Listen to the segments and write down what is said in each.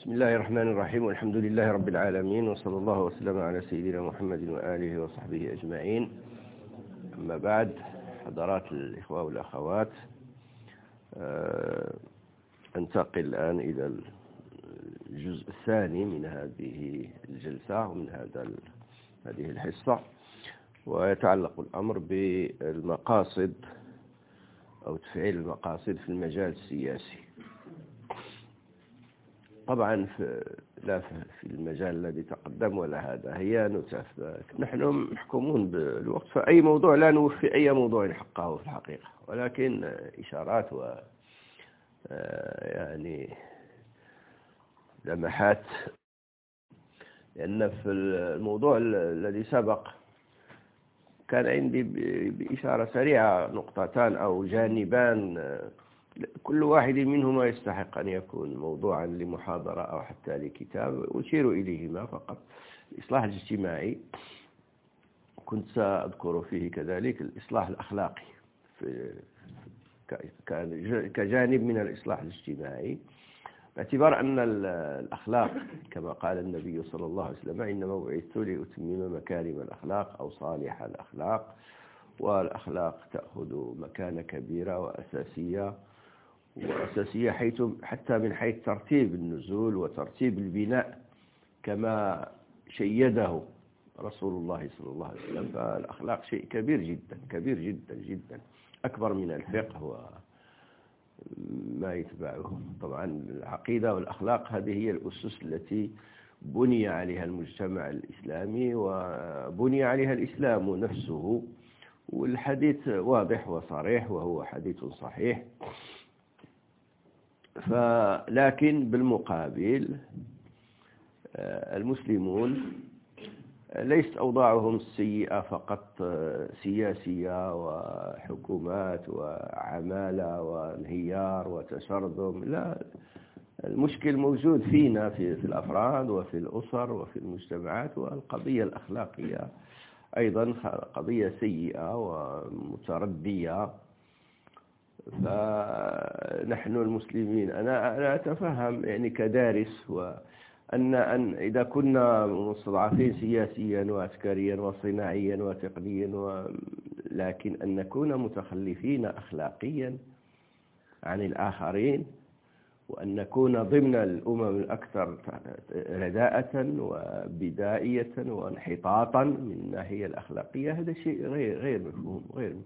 بسم الله الرحمن الرحيم، والحمد لله رب العالمين، وصلى الله وسلم على سيدنا محمد وآله وصحبه أجمعين. أما بعد، حضرات الإخوة والأخوات، أنتقل الآن إلى الجزء الثاني من هذه الجلسة ومن هذه الحصة، ويتعلق الأمر بالمقاصد أو تفعيل المقاصد في المجال السياسي. طبعا لا في المجال الذي تقدم ولا هذا، هي نتف. نحن محكومون بالوقت، فأي موضوع لا نوفي أي موضوع حقه في الحقيقة، ولكن إشارات و يعني لمحات، لأن في الموضوع الذي سبق كان عندي بإشارة سريعة نقطتان أو جانبان، كل واحد منهما يستحق أن يكون موضوعا لمحاضرة أو حتى لكتاب، أشير إليهما فقط. الإصلاح الاجتماعي كنت سأذكر فيه كذلك الإصلاح الأخلاقي كجانب من الإصلاح الاجتماعي، باعتبار أن الأخلاق كما قال النبي صلى الله عليه وسلم: إنما بعثت لأتمم مكارم الأخلاق أو صالح الأخلاق. والأخلاق تأخذ مكانة كبيرة وأساسية حتى من حيث ترتيب النزول وترتيب البناء كما شيده رسول الله صلى الله عليه وسلم. فالأخلاق شيء كبير جدا كبير جدا جدا، أكبر من الفقه وما يتبعه. طبعا العقيدة والأخلاق هذه هي الأسس التي بني عليها المجتمع الإسلامي وبني عليها الإسلام نفسه، والحديث واضح وصريح وهو حديث صحيح. لكن بالمقابل المسلمون ليست أوضاعهم السيئة فقط سياسية وحكومات وعمالة وانهيار وتشرذم، لا، المشكل موجود فينا في الأفراد وفي الأسر وفي المجتمعات، والقضية الأخلاقية أيضا قضية سيئة ومتردية. فنحن المسلمين أنا أتفهم يعني كدارس، وأن إذا كنا مستضعفين سياسيا وعسكريا وصناعيا وتقنيا لكن أن نكون متخلفين أخلاقيا عن الآخرين، وأن نكون ضمن الأمم الأكثر رداءة وبدائية وانحطاطا من الناحية الأخلاقية، هذا شيء غير مفهوم.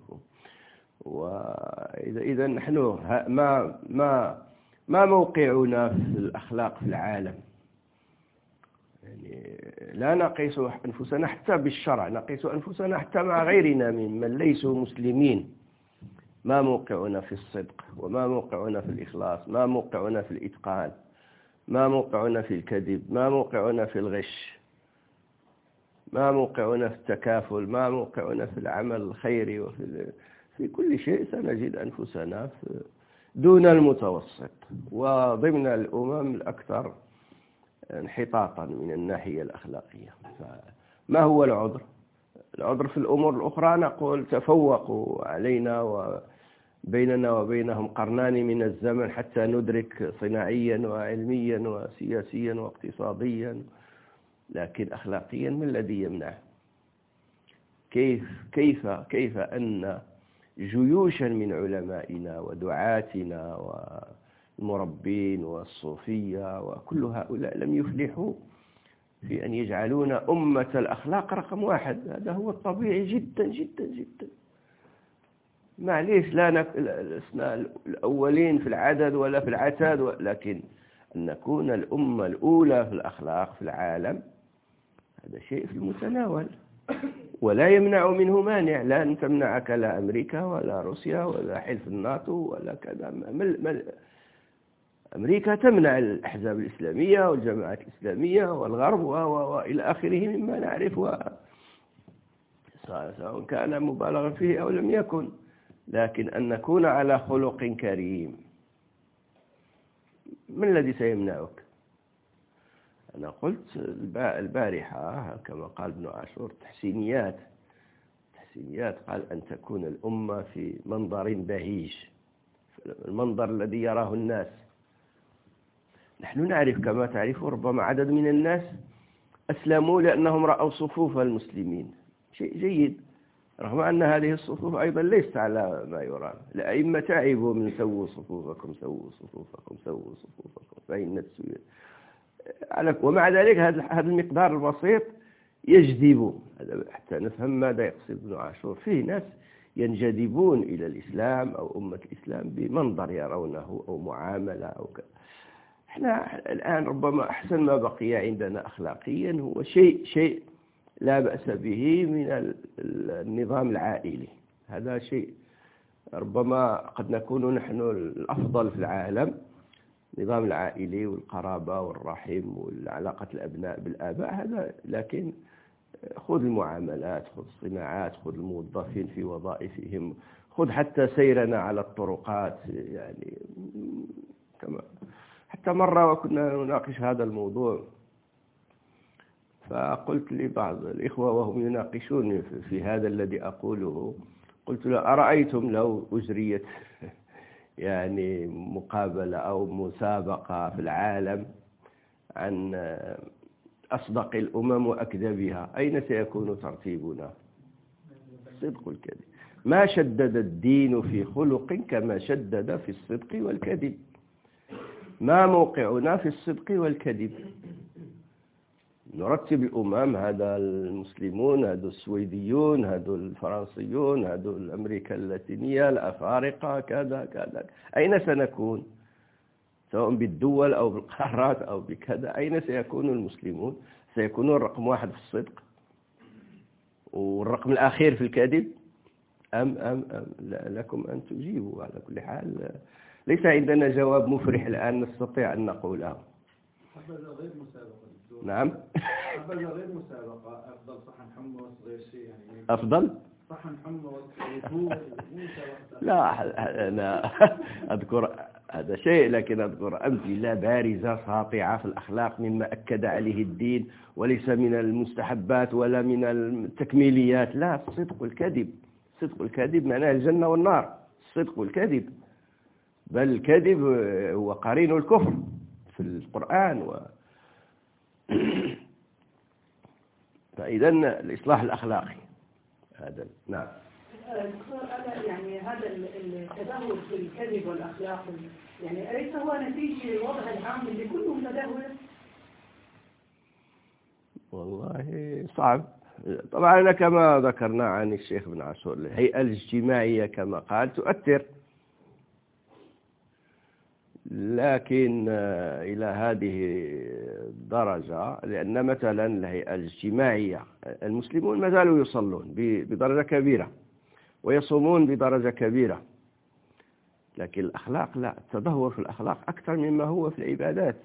وإذا نحن ما موقعنا في الأخلاق في العالم؟ يعني لا نقيس أنفسنا حتى بالشرع، نقيس أنفسنا حتى مع غيرنا ممن ليسوا مسلمين. ما موقعنا في الصدق، وما موقعنا في الإخلاص، ما موقعنا في الإتقان، ما موقعنا في الكذب، ما موقعنا في الغش، ما موقعنا في التكافل، ما موقعنا في العمل الخيري، في كل شيء سنجد أنفسنا دون المتوسط وضمن الأمم الأكثر انحطاطا من الناحية الأخلاقية. فما هو العذر؟ العذر في الأمور الأخرى نقول تفوقوا علينا وبيننا وبينهم قرنان من الزمن حتى ندرك صناعيا وعلميا وسياسيا واقتصاديا، لكن أخلاقيا ما الذي يمنع؟ كيف أن جيوشا من علمائنا ودعاتنا والمربين والصوفية وكل هؤلاء لم يفلحوا في أن يجعلون أمة الأخلاق رقم واحد؟ هذا هو الطبيعي جدا جدا جدا. معليش لا لسنا الأولين في العدد ولا في العتاد، لكن أن نكون الأمة الأولى في الأخلاق في العالم هذا شيء في المتناول، ولا يمنع منه مانع. لا تمنعك لا أمريكا ولا روسيا ولا حلف الناتو ولا كذا. أمريكا تمنع الأحزاب الإسلامية والجماعات الإسلامية والغرب وإلى آخره مما نعرف، سواء كان مبالغا فيه أو لم يكن. لكن أن نكون على خلق كريم، من الذي سيمنعك؟ أنا قلت البارحة كما قال ابن عاشور تحسينيات، قال أن تكون الأمة في منظر بهيج، المنظر الذي يراه الناس. نحن نعرف كما تعرف ربما عدد من الناس أسلموا لأنهم رأوا صفوف المسلمين، شيء جيد، رغم أن هذه الصفوف أيضا ليست على ما يرام. الأئمة تعبوا من سووا صفوفكم سووا صفوفكم سووا صفوفكم فإن السوء، ومع ذلك هذا المقدار البسيط يجذب، حتى نفهم ماذا يقصد ابن عاشور. فيه ناس ينجذبون إلى الإسلام أو أمة الإسلام بمنظر يرونه أو معاملة أو كذا. احنا الآن ربما أحسن ما بقي عندنا أخلاقيا هو شيء لا بأس به من النظام العائلي. هذا شيء ربما قد نكون نحن الأفضل في العالم، النظام العائلي والقرابة والرحم والعلاقة الأبناء بالآباء هذا، لكن خذ المعاملات، خذ الصناعات، خذ الموظفين في وظائفهم، خذ حتى سيرنا على الطرقات. يعني كما حتى مرة وكنا نناقش هذا الموضوع، فقلت لبعض الإخوة وهم يناقشون في هذا الذي أقوله، قلت له أرأيتم لو أجريت يعني مقابلة أو مسابقة في العالم عن أصدق الأمم وأكذبها، أين سيكون ترتيبنا؟ الصدق والكذب. ما شدد الدين في خلق كما شدد في الصدق والكذب. ما موقعنا في الصدق والكذب؟ نرتب الأمم، هذا المسلمون، هذا السويديون، هذا الفرنسيون، هذا الأمريكا اللاتينية، الأفارقة، كذا كذا. أين سنكون؟ سواء بالدول أو بالقارات أو بكذا، أين سيكون المسلمون؟ سيكونون رقم واحد في الصدق والرقم الأخير في الكذب؟ أم لكم أن تجيبوا. على كل حال ليس عندنا جواب مفرح الآن نستطيع أن نقوله. غير مسابقة. نعم. حبذا غير مسابقة، أفضل صحن حمص غير شيء يعني. أفضل صحن حمص لا أنا أذكر هذا شيء، لكن أذكر أمثلة بارزة ساطعة في الأخلاق مما أكد عليه الدين، وليس من المستحبات ولا من التكميليات. لا، الصدق والكذب. الصدق والكذب معناه الجنة والنار. الصدق والكذب، بل الكذب هو قرين الكفر في القرآن فإذا الإصلاح الأخلاقي هذا. نعم دكتور، أنا يعني هذا التدهور في الكذب والأخلاق يعني أليس هو نتيجة الوضع العام اللي كله متدهور؟ والله صعب. طبعا كما ذكرنا عن الشيخ ابن عاشور، الهيئة الاجتماعية كما قال تؤثر، لكن إلى هذه الدرجة، لأن مثلا الهيئة الاجتماعية المسلمون ما زالوا يصلون بدرجة كبيرة ويصومون بدرجة كبيرة، لكن الأخلاق لا، التدهور في الأخلاق أكثر مما هو في العبادات.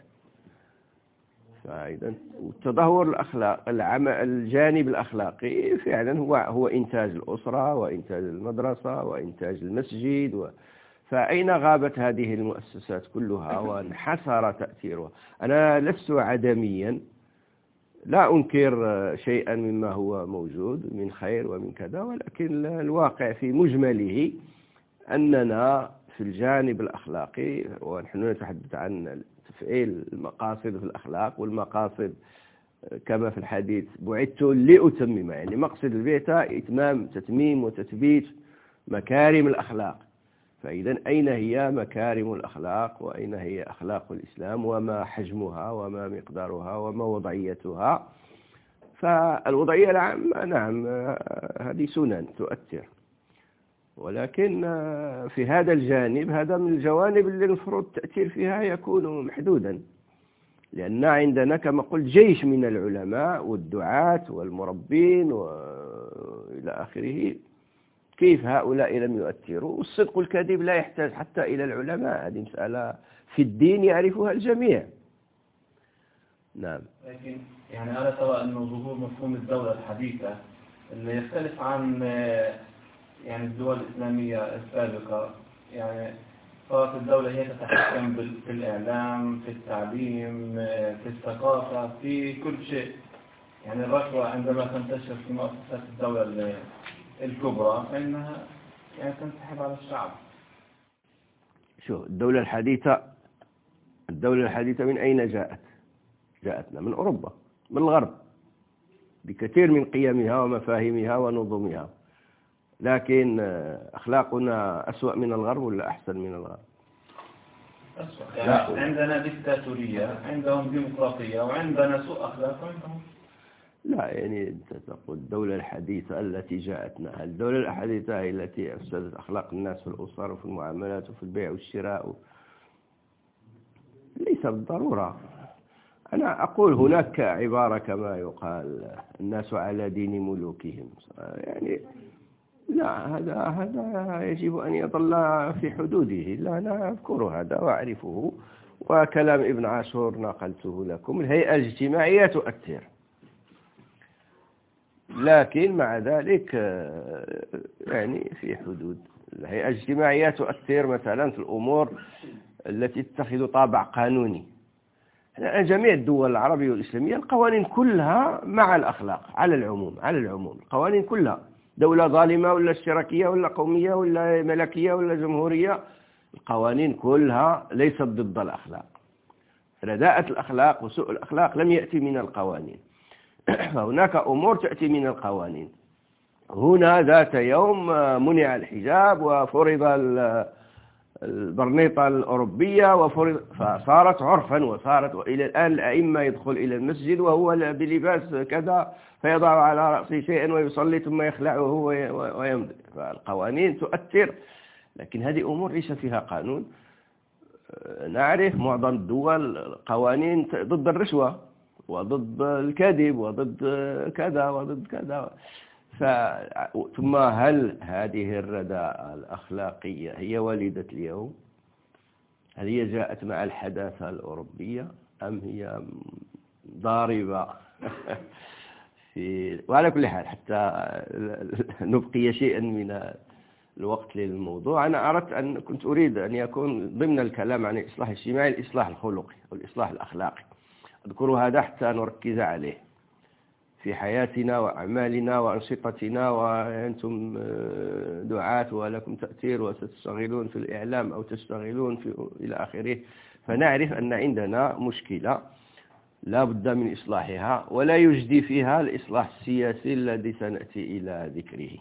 فإذا التدهور الأخلاق الجانب الأخلاقي فعلا هو إنتاج الأسرة وإنتاج المدرسة وإنتاج المسجد فأين غابت هذه المؤسسات كلها وانحسر تأثيرها؟ أنا لست عدميا، لا أنكر شيئا مما هو موجود من خير ومن كذا، ولكن الواقع في مجمله أننا في الجانب الأخلاقي، ونحن نتحدث عن تفعيل المقاصد في الأخلاق، والمقاصد كما في الحديث بعثت لأتمم، يعني مقصد البعثة تتميم وتثبيت مكارم الأخلاق. فإذا أين هي مكارم الأخلاق وأين هي أخلاق الإسلام وما حجمها وما مقدارها وما وضعيتها؟ فالوضعية العامة نعم هذه سنن تؤثر، ولكن في هذا الجانب هذا من الجوانب اللي المفروض التأثير فيها يكون محدودا، لأن عندنا كما قلت جيش من العلماء والدعاة والمربين وإلى آخره. كيف هؤلاء لم يؤثروا؟ والصدق والكذب لا يحتاج حتى إلى العلماء، هذه مسألة في الدين يعرفها الجميع. نعم. لكن يعني أنا ترى أن ظهور مفهوم الدولة الحديثة اللي يختلف عن يعني الدول الإسلامية السابقة، يعني صارت الدولة هي تتحكم في الإعلام، في التعليم، في الثقافة، في كل شيء. يعني الرشوة عندما تنتشر في مؤسسات الدولة الكبرى فإنها يعني تنسحب على الشعب. شو الدولة والدولة الحديثة من أين جاءتنا من أوروبا، من الغرب، بكثير من قيمها ومفاهيمها ونظمها. لكن أخلاقنا أسوأ من الغرب ولا أحسن من الغرب؟ أسوأ. يعني عندنا ديكتاتورية، عندهم ديمقراطية، وعندنا سوء أخلاق عندهم. لا، يعني أنت تقول الدولة الحديثة التي جاءتنا، الدولة الحديثة هي التي أفسدت أخلاق الناس في الأسر وفي المعاملات وفي البيع والشراء. ليس بالضرورة. أنا أقول هناك عبارة كما يقال الناس على دين ملوكهم، يعني لا، هذا يجب أن يظل في حدوده. لا، أنا أذكر هذا وأعرفه، وكلام ابن عاشور نقلته لكم. الهيئة الاجتماعية تؤثر، لكن مع ذلك يعني في حدود. الهيئة الاجتماعية تؤثر مثلا في الأمور التي تتخذ طابع قانوني. جميع الدول العربية والإسلامية القوانين كلها مع الأخلاق على العموم القوانين كلها، دولة ظالمة ولا اشتراكية ولا قومية ولا ملكية ولا جمهورية، القوانين كلها ليست ضد الأخلاق. رداءة الأخلاق وسوء الأخلاق لم يأتي من القوانين. فهناك أمور تأتي من القوانين. هنا ذات يوم منع الحجاب وفرض البرنيطة الأوروبية فصارت عرفا، وإلى الآن الأئمة يدخل إلى المسجد وهو بلباس كذا، فيضع على رأسه شيئا ويصلي ثم يخلعه ويمضي. فالقوانين تؤثر، لكن هذه أمور ليس فيها قانون. نعرف معظم الدول قوانين ضد الرشوة وضد الكذب وضد كذا وضد كذا. ثم هل هذه الرداءة الأخلاقية هي وليدة اليوم؟ هل هي جاءت مع الحداثة الأوروبية أم هي ضاربة؟ وعلى كل حال، حتى نبقي شيئا من الوقت للموضوع، أنا كنت أريد أن يكون ضمن الكلام عن الإصلاح الاجتماعي الإصلاح الخلقي والإصلاح الأخلاقي. أذكر هذا حتى نركز عليه في حياتنا وأعمالنا وأنشطتنا، وأنتم دعاة ولكم تأثير وستشتغلون في الإعلام أو تشتغلون إلى آخره. فنعرف أن عندنا مشكلة لا بد من إصلاحها، ولا يجدي فيها الإصلاح السياسي الذي سنأتي إلى ذكره.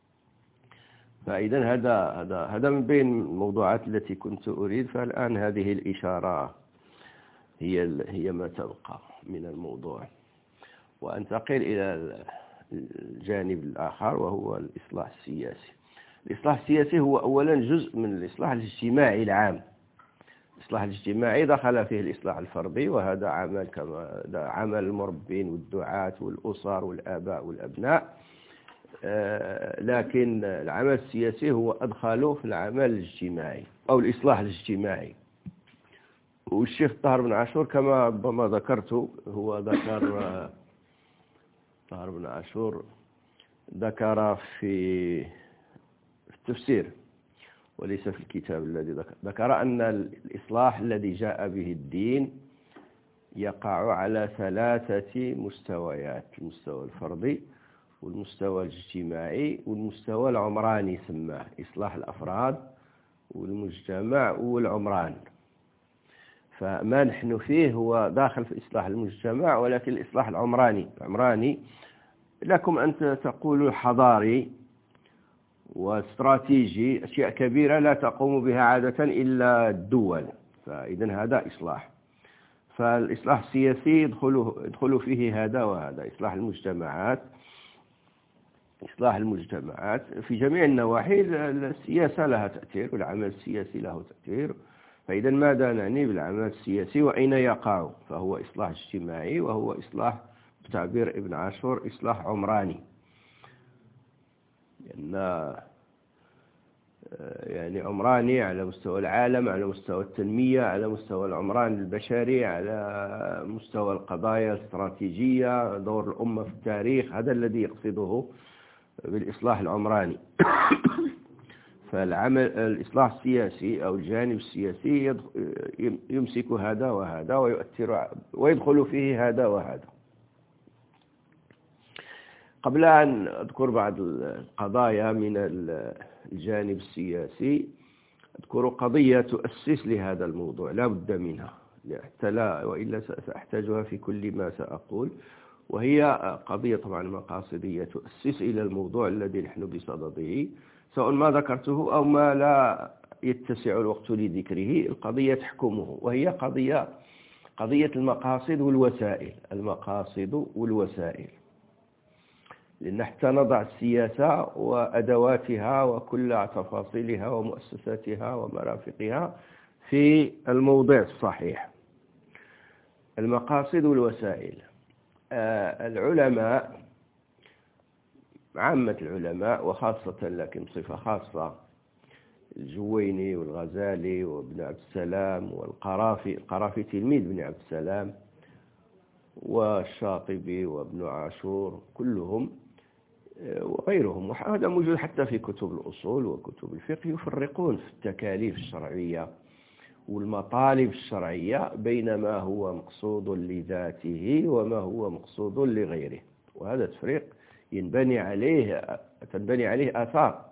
فإذا هذا من بين الموضوعات التي كنت أريد. فالآن هذه الإشارة هي ما تبقى من الموضوع، وأنتقل إلى الجانب الآخر وهو الإصلاح السياسي. الإصلاح السياسي هو أولا جزء من الإصلاح الاجتماعي العام. الإصلاح الاجتماعي دخل فيه الإصلاح الفردي، وهذا عمل المربين والدعاة والأسر والآباء والأبناء. لكن العمل السياسي هو أدخله في العمل الاجتماعي أو الإصلاح الاجتماعي. والشيخ طاهر بن عاشور كما ربما ذكرت، هو طاهر بن عاشور ذكر في التفسير وليس في الكتاب الذي ذكر أن الإصلاح الذي جاء به الدين يقع على 3 مستويات: المستوى الفردي والمستوى الاجتماعي والمستوى العمراني، سماه إصلاح الأفراد والمجتمع والعمران. فما نحن فيه هو داخل في إصلاح المجتمع، ولكن الإصلاح العمراني لكم أن تقولوا حضاري واستراتيجي، أشياء كبيرة لا تقوم بها عادة إلا الدول. فإذا هذا إصلاح. فالإصلاح السياسي يدخل فيه هذا وهذا. إصلاح المجتمعات في جميع النواحي. السياسة لها تأثير والعمل السياسي له تأثير. فإذا ماذا نعني بالعمل السياسي وأين يقع؟ فهو إصلاح اجتماعي، وهو إصلاح بتعبير ابن عاشور إصلاح عمراني. يعني عمراني على مستوى العالم، على مستوى التنمية، على مستوى العمران البشري، على مستوى القضايا الاستراتيجية، دور الأمة في التاريخ. هذا الذي يقصده بالإصلاح العمراني. الإصلاح السياسي أو الجانب السياسي يمسك هذا وهذا ويؤثر ويدخل فيه هذا وهذا. قبل أن أذكر بعض القضايا من الجانب السياسي، أذكر قضية تؤسس لهذا الموضوع لا بد منها. حتى لا وإلا سأحتاجها في كل ما سأقول. وهي قضية طبعا مقاصدية تؤسس إلى الموضوع الذي نحن بصدده، سواء ما ذكرته أو ما لا يتسع الوقت لذكره. القضية تحكمه، وهي قضية المقاصد والوسائل. المقاصد والوسائل، لأن حتى نضع السياسة وأدواتها وكل تفاصيلها ومؤسساتها ومرافقها في الموضع الصحيح. المقاصد والوسائل. العلماء، عامة العلماء وخاصة لكن بصفة خاصة الجويني والغزالي وابن عبد السلام والقرافي، القرافي تلميذ ابن عبد السلام، والشاطبي وابن عاشور، كلهم وغيرهم، وهذا موجود حتى في كتب الأصول وكتب الفقه، يفرقون في التكاليف الشرعية والمطالب الشرعية بين ما هو مقصود لذاته وما هو مقصود لغيره. وهذا التفريق تنبني عليه آثار.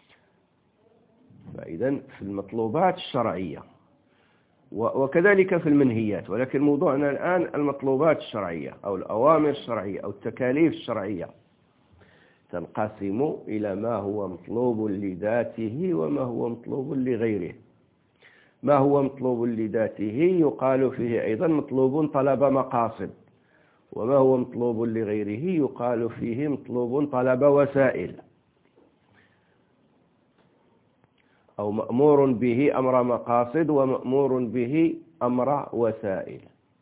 فإذا في المطلوبات الشرعية وكذلك في المنهيات، ولكن موضوعنا الآن المطلوبات الشرعية أو الأوامر الشرعية أو التكاليف الشرعية تنقسم إلى ما هو مطلوب لذاته وما هو مطلوب لغيره. ما هو مطلوب لذاته يقال فيه أيضا مطلوب طلب مقاصد، وما هو مطلوب لغيره يقال فيه مطلوب طلب وسائل، أو مأمور به أمر مقاصد ومأمور به أمر وسائل.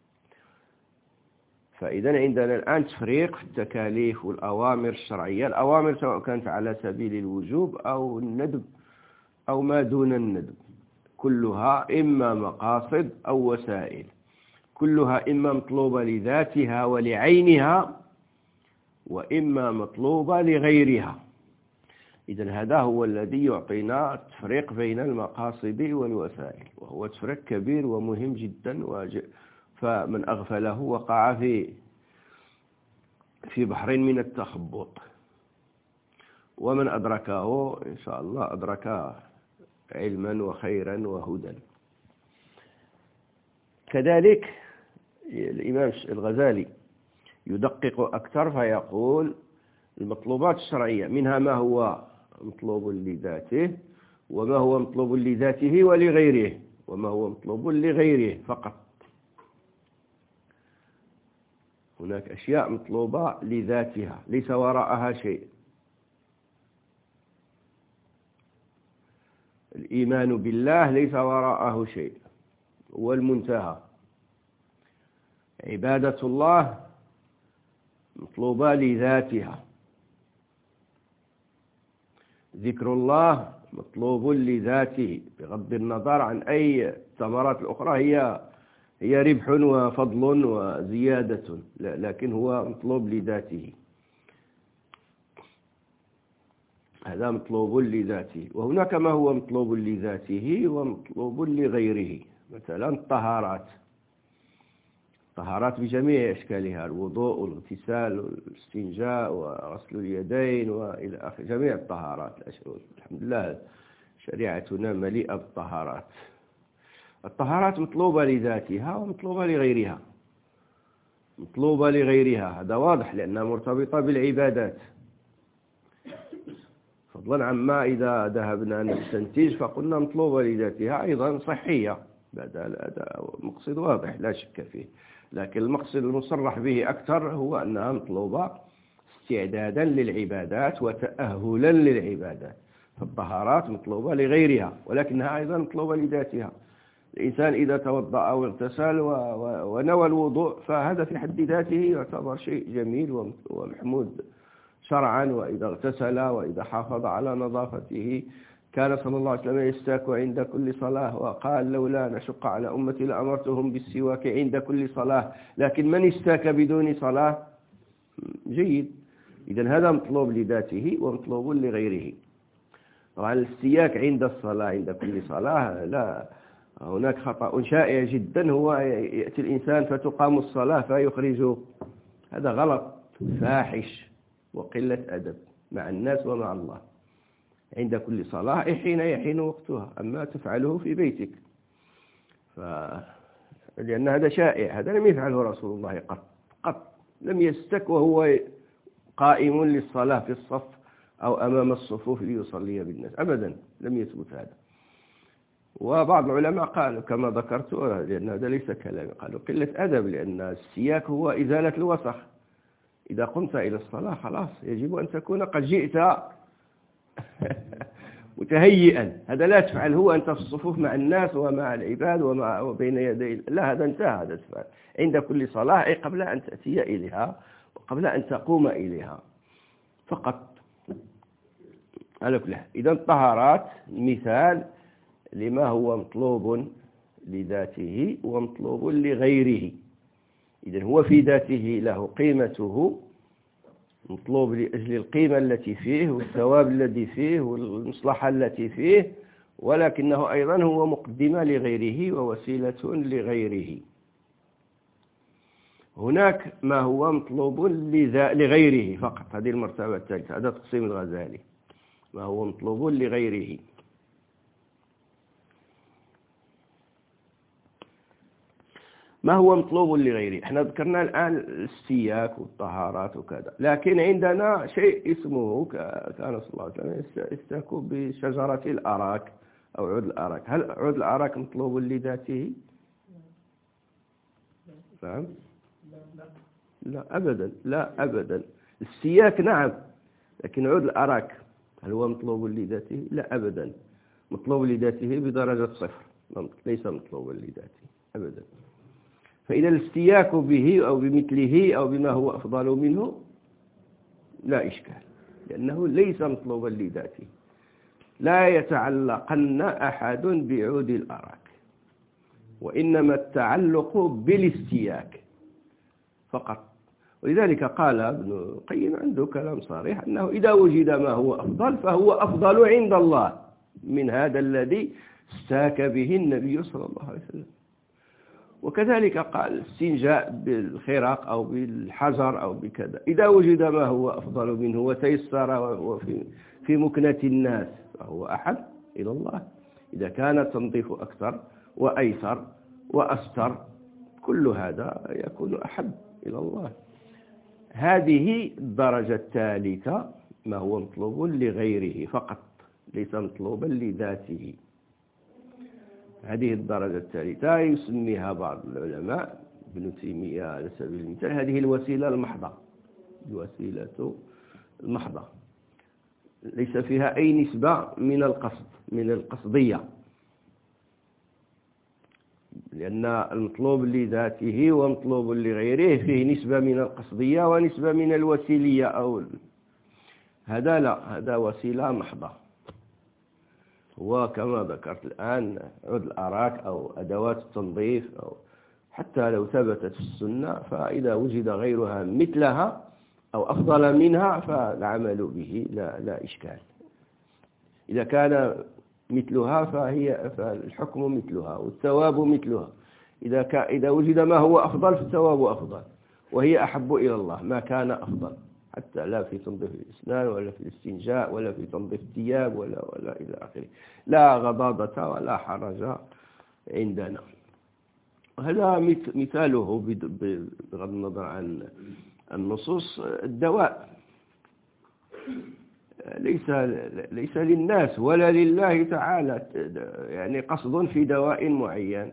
فإذا عندنا الآن تفريق في التكاليف والأوامر الشرعية. الأوامر سواء كانت على سبيل الوجوب أو الندب أو ما دون الندب، كلها إما مقاصد أو وسائل، كلها إما مطلوبة لذاتها ولعينها وإما مطلوبة لغيرها. إذن هذا هو الذي يعطينا التفريق بين المقاصد والوسائل، وهو تفريق كبير ومهم جدا، فمن أغفله وقع في بحر من التخبط، ومن أدركه إن شاء الله أدرك علما وخيرا وهدى. كذلك الإمام الغزالي يدقق أكثر فيقول المطلوبات الشرعية منها ما هو مطلوب لذاته وما هو مطلوب لذاته ولغيره وما هو مطلوب لغيره فقط. هناك أشياء مطلوبة لذاتها ليس وراءها شيء. الإيمان بالله ليس وراءه شيء، هو المنتهى. عبادة الله مطلوبة لذاتها. ذكر الله مطلوب لذاته بغض النظر عن أي الثمرات الأخرى، هي ربح وفضل وزيادة، لكن هو مطلوب لذاته. هذا مطلوب لذاته. وهناك ما هو مطلوب لذاته ومطلوب لغيره، مثلا الطهارات بجميع أشكالها، الوضوء والاغتسال والاستنجاء وغسل اليدين وإلى آخر، جميع الطهارات. الحمد لله شريعتنا مليئة بالطهارات. الطهارات مطلوبة لذاتها ومطلوبة لغيرها. مطلوبة لغيرها هذا واضح لأنها مرتبطة بالعبادات، فضلا عما إذا ذهبنا نستنتج فقلنا مطلوبة لذاتها أيضا صحية. هذا مقصد واضح لا شك فيه، لكن المقصد المصرح به أكثر هو أنها مطلوبة استعدادا للعبادات وتأهلا للعبادات. فالطهارات مطلوبة لغيرها ولكنها أيضا مطلوبة لذاتها. الإنسان إذا توضأ أو اغتسل ونوى الوضوء فهذا في حد ذاته يعتبر شيء جميل ومحمود شرعا. وإذا اغتسل وإذا حافظ على نظافته، كان صلى الله عليه وسلم يستاك عند كل صلاة، وقال لولا نشق على أمتي لأمرتهم بالسواك عند كل صلاة، لكن من استاك بدون صلاة جيد. إذن هذا مطلوب لذاته ومطلوب لغيره. طبعا الاستياك عند الصلاة عند كل صلاة لا، هناك خطأ شائع جدا، هو يأتي الإنسان فتقام الصلاة فيخرجه. هذا غلط فاحش وقلة أدب مع الناس ومع الله. عند كل صلاة حين يحين وقتها، أما تفعله في بيتك لأن هذا شائع، هذا لم يفعله رسول الله قط لم يستك وهو قائم للصلاة في الصف أو أمام الصفوف ليصلي بالناس أبدا، لم يثبت هذا. وبعض العلماء قالوا كما ذكرت، لأن هذا ليس كلامي، قالوا قلة أدب، لأن السياك هو إزالة الوسخ. إذا قمت إلى الصلاة خلاص يجب أن تكون قد جئت متهيئا، هذا لا تفعله أنت في الصفوف مع الناس ومع العباد وبين يدي، لا، هذا انتهى، هذا تفعل عند كل صلاة، أي قبل أن تأتي إليها وقبل أن تقوم إليها فقط. على كل حال، إذا الطهارات مثال لما هو مطلوب لذاته ومطلوب لغيره. إذن هو في ذاته له قيمته، مطلوب لأجل القيمة التي فيه والثواب الذي فيه والمصلحة التي فيه، ولكنه أيضا هو مقدمة لغيره ووسيلة لغيره. هناك ما هو مطلوب لغيره فقط، هذه المرتبة الثالثة، هذا تقسيم الغزالي، ما هو مطلوب لغيره. ما هو مطلوب لغيره؟ احنا ذكرنا الآن السياك والطهارات وكذا، لكن عندنا شيء اسمه كان صلى الله عليه وسلم يستاك بشجرة الأراك أو عود الأراك. هل عود الأراك مطلوب لذاته؟ نعم؟ لا أبدا، لا أبدا. السياك نعم، لكن عود الأراك هل هو مطلوب لذاته؟ لا أبدا، مطلوب لذاته بدرجة صفر، ليس مطلوبا لذاته أبدا. فإذا الاستياك به أو بمثله أو بما هو أفضل منه لا إشكال، لأنه ليس مطلوبا لذاته. لا يتعلقن أحد بعود الأراك، وإنما التعلق بالاستياك فقط. ولذلك قال ابن القيم عنده كلام صريح أنه إذا وجد ما هو أفضل فهو أفضل عند الله من هذا الذي استاك به النبي صلى الله عليه وسلم. وكذلك قال الاستنجاء بالخرق أو بالحجر أو بكذا، إذا وجد ما هو أفضل منه وتيسر وفي مكنة الناس فهو أحب إلى الله. إذا كان التنظيف أكثر وأيسر وأستر، كل هذا يكون أحب إلى الله. هذه الدرجة الثالثة، ما هو مطلوب لغيره فقط، ليس مطلوبا لذاته. هذه الدرجة الثالثة يسميها بعض العلماء، ابن تيمية على سبيل المثال، هذه الوسيلة المحضة، الوسيلة المحضة، ليس فيها أي نسبة من القصد، من القصدية، لأن المطلوب لذاته ومطلوب لغيره فيه نسبة من القصدية ونسبة من الوسيلية، أو هذا لا، هذا وسيلة محضة. هو كما ذكرت الآن عود الأراك أو أدوات التنظيف، أو حتى لو ثبتت في السنة، فإذا وجد غيرها مثلها أو أفضل منها فالعمل به لا إشكال. إذا كان مثلها فالحكم مثلها والثواب مثلها. إذا وجد ما هو أفضل فالثواب أفضل، وهي أحب إلى الله ما كان أفضل، حتى لا في تنظيف الأسنان ولا في الاستنجاء ولا في تنظيف الثياب ولا إلى آخره، لا غضاضة ولا حرج عندنا. وهذا مثاله بغض النظر عن النصوص. الدواء ليس للناس ولا لله تعالى يعني قصد في دواء معين.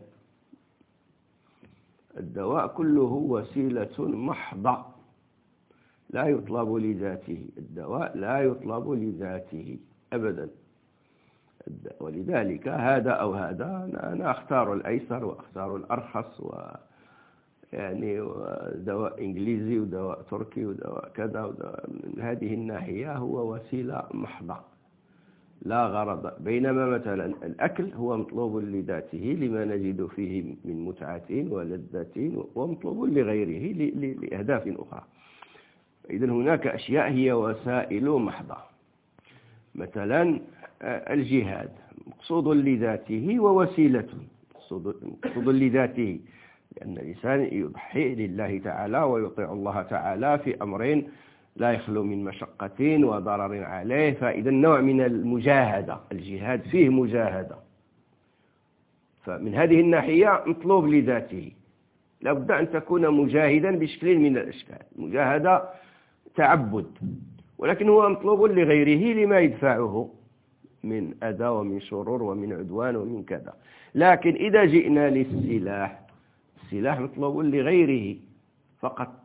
الدواء كله وسيلة محضة لا يطلب لذاته، الدواء لا يطلب لذاته أبدا. ولذلك هذا أو هذا، أنا أختار الأيسر وأختار الأرخص، يعني دواء إنجليزي ودواء تركي ودواء كذا ودواء من هذه الناحية هو وسيلة محضة لا غرض. بينما مثلا الأكل هو مطلوب لذاته لما نجد فيه من متعة ولذة، ومطلوب لغيره لأهداف أخرى. إذن هناك أشياء هي وسائل محضة. مثلا الجهاد مقصود لذاته ووسيلة، مقصود لذاته لأن الإنسان يضحي لله تعالى ويطيع الله تعالى في أمرين لا يخلو من مشقة وضرر عليه، فإذا نوع من المجاهدة، الجهاد فيه مجاهدة. فمن هذه الناحية مطلوب لذاته، لابد أن تكون مجاهدا بشكل من الأشكال. مجاهدة تعبد، ولكن هو مطلوب لغيره لما يدفعه من أذى ومن شرور ومن عدوان ومن كذا. لكن إذا جئنا للسلاح، السلاح مطلوب لغيره فقط،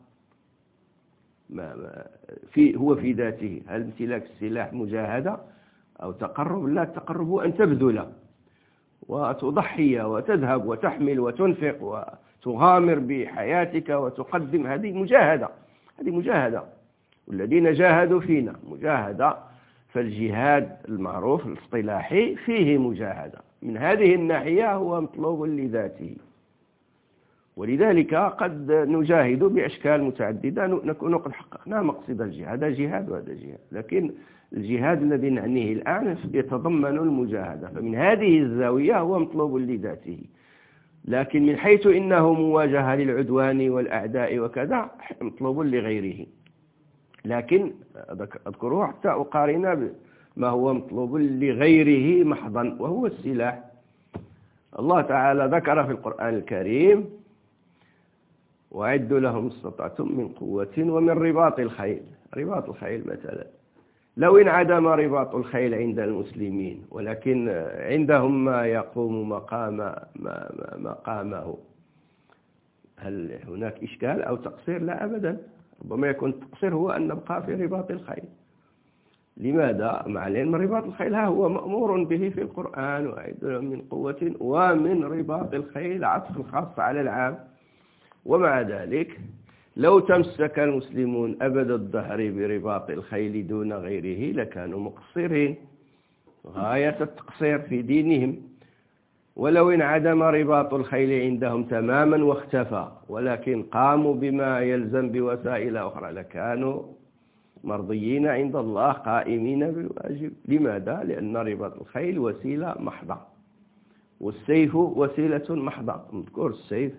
هو في ذاته. هل امتلاك السلاح مجاهدة أو تقرب؟ لا، التقرب أن تبذل وتضحي وتذهب وتحمل وتنفق وتغامر بحياتك وتقدم، هذه مجاهدة، هذه مجاهدة. والذين جاهدوا فينا مجاهدة. فالجهاد المعروف الاصطلاحي فيه مجاهدة، من هذه الناحية هو مطلوب لذاته. ولذلك قد نجاهد بأشكال متعددة، نكون قد حققنا مقصد الجهاد، هذا جهاد وهذا جهاد. لكن الجهاد الذي نعنيه الآن يتضمن المجاهدة، فمن هذه الزاوية هو مطلوب لذاته. لكن من حيث إنه مواجهة للعدوان والأعداء وكذا مطلوب لغيره. لكن أذكره حتى أقارن ما هو مطلوب لغيره محضا، وهو السلاح. الله تعالى ذكر في القرآن الكريم: وأعدوا لهم ما استطعتم من قوة ومن رباط الخيل. رباط الخيل مثلا، لو انعدم رباط الخيل عند المسلمين ولكن عندهم ما يقوم مقامه، هل هناك إشكال أو تقصير؟ لا أبدا. ربما يكون التقصير هو أن نبقى في رباط الخيل. لماذا؟ مع العلم رباط الخيل هو مأمور به في القرآن: وأعدوا لهم من قوة ومن رباط الخيل، عطف الخاص على العام. ومع ذلك لو تمسك المسلمون أبد الدهر برباط الخيل دون غيره لكانوا مقصرين غاية التقصير في دينهم. ولو انعدم رباط الخيل عندهم تماما واختفى ولكن قاموا بما يلزم بوسائل أخرى لكانوا مرضيين عند الله قائمين بالواجب. لماذا؟ لأن رباط الخيل وسيلة محضة والسيف وسيلة محضة. نذكر السيف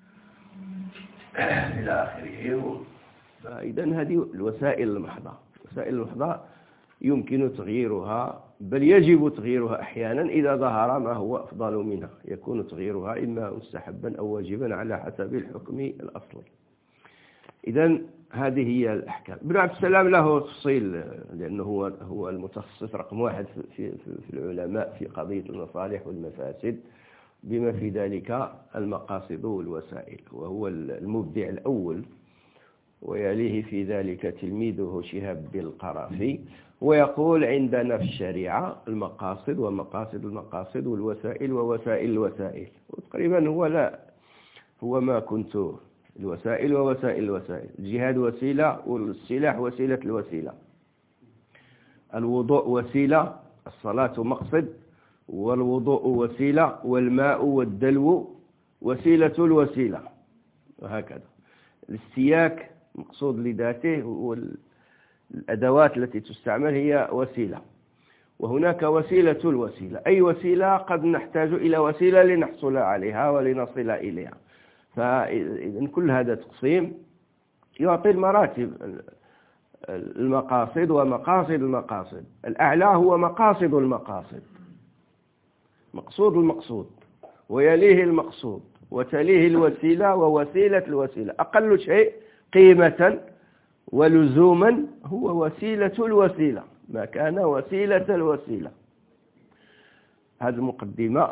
إلى آخره. فإذا هذه الوسائل المحضة، وسائل المحضة يمكن تغييرها، بل يجب تغييرها أحيانا إذا ظهر ما هو أفضل منها، يكون تغييرها إما مستحبا أو واجبا على حسب الحكم الأصلي. إذا هذه هي الأحكام. ابن عبد السلام له تفصيل، لأنه هو المتخصص رقم واحد في العلماء في قضية المصالح والمفاسد، بما في ذلك المقاصد والوسائل، وهو المبدع الأول، ويليه في ذلك تلميذه شهاب القرافي. ويقول عندنا في الشريعة المقاصد ومقاصد المقاصد والوسائل ووسائل الوسائل، وتقريبا هو ما كنت الوسائل ووسائل الوسائل. الجهاد وسيلة والسلاح وسيلة الوسيلة، الوضوء وسيلة، الصلاة مقصد، والوضوء وسيلة، والماء والدلو وسيلة الوسيلة، وهكذا. الاستياك مقصود لذاته، والأدوات التي تستعمل هي وسيلة. وهناك وسيلة الوسيلة، أي وسيلة قد نحتاج إلى وسيلة لنحصل عليها ولنصل إليها. فإذن كل هذا تقسيم يعطي المراتب: المقاصد ومقاصد المقاصد. الأعلى هو مقاصد المقاصد، مقصود المقصود، ويليه المقصود، وتليه الوسيلة ووسيلة الوسيلة. أقل شيء قيمة ولزوما هو وسيلة الوسيلة، ما كان وسيلة الوسيلة. هذه المقدمة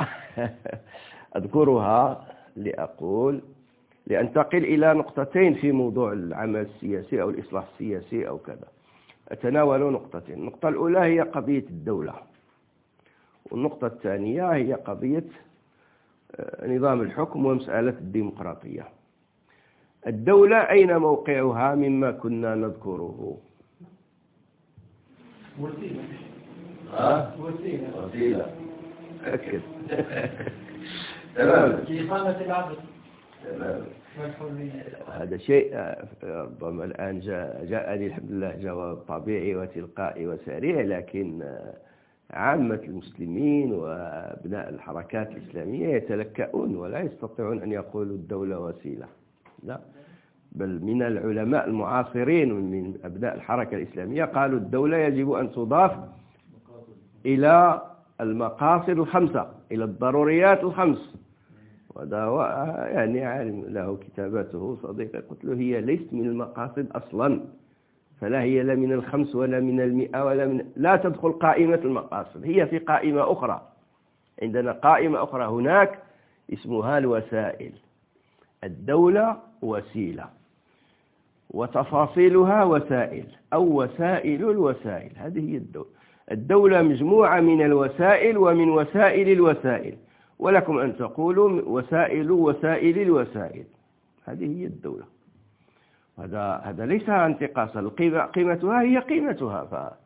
أذكرها لأنتقل إلى نقطتين في موضوع العمل السياسي أو الإصلاح السياسي أو كذا. أتناول نقطتين. النقطة الأولى هي قضية الدولة، والنقطة الثانية هي قضية نظام الحكم ومسألة الديمقراطية. الدولة أين موقعها مما كنا نذكره؟ وسيلة أكد. تمام. في إقامة العدل. تمام. هذا شيء ربما الآن جاءني الحمد لله جواب طبيعي وتلقائي وسريع، لكن عامة المسلمين وابناء الحركات الإسلامية يتلكؤون ولا يستطيعون أن يقولوا الدولة وسيلة. لا، بل من العلماء المعاصرين من أبناء الحركة الإسلامية قالوا الدولة يجب أن تضاف إلى المقاصد الخمسة، إلى الضروريات الخمس: وهذا يعني عالم له كتاباته صديقي، قلت له هي ليست من المقاصد أصلا، فلا هي لا من 5 ولا من 100 ولا من، لا تدخل قائمة المقاصد، هي في قائمة أخرى. عندنا قائمة أخرى هناك اسمها الوسائل. الدولة وسيلة وتفاصيلها وسائل أو وسائل الوسائل، هذه هي الدولة. الدولة مجموعة من الوسائل ومن وسائل الوسائل، ولكم أن تقولوا وسائل الوسائل، هذه هي الدولة. هذا ليس انتقاصا، قيمتها هي قيمتها.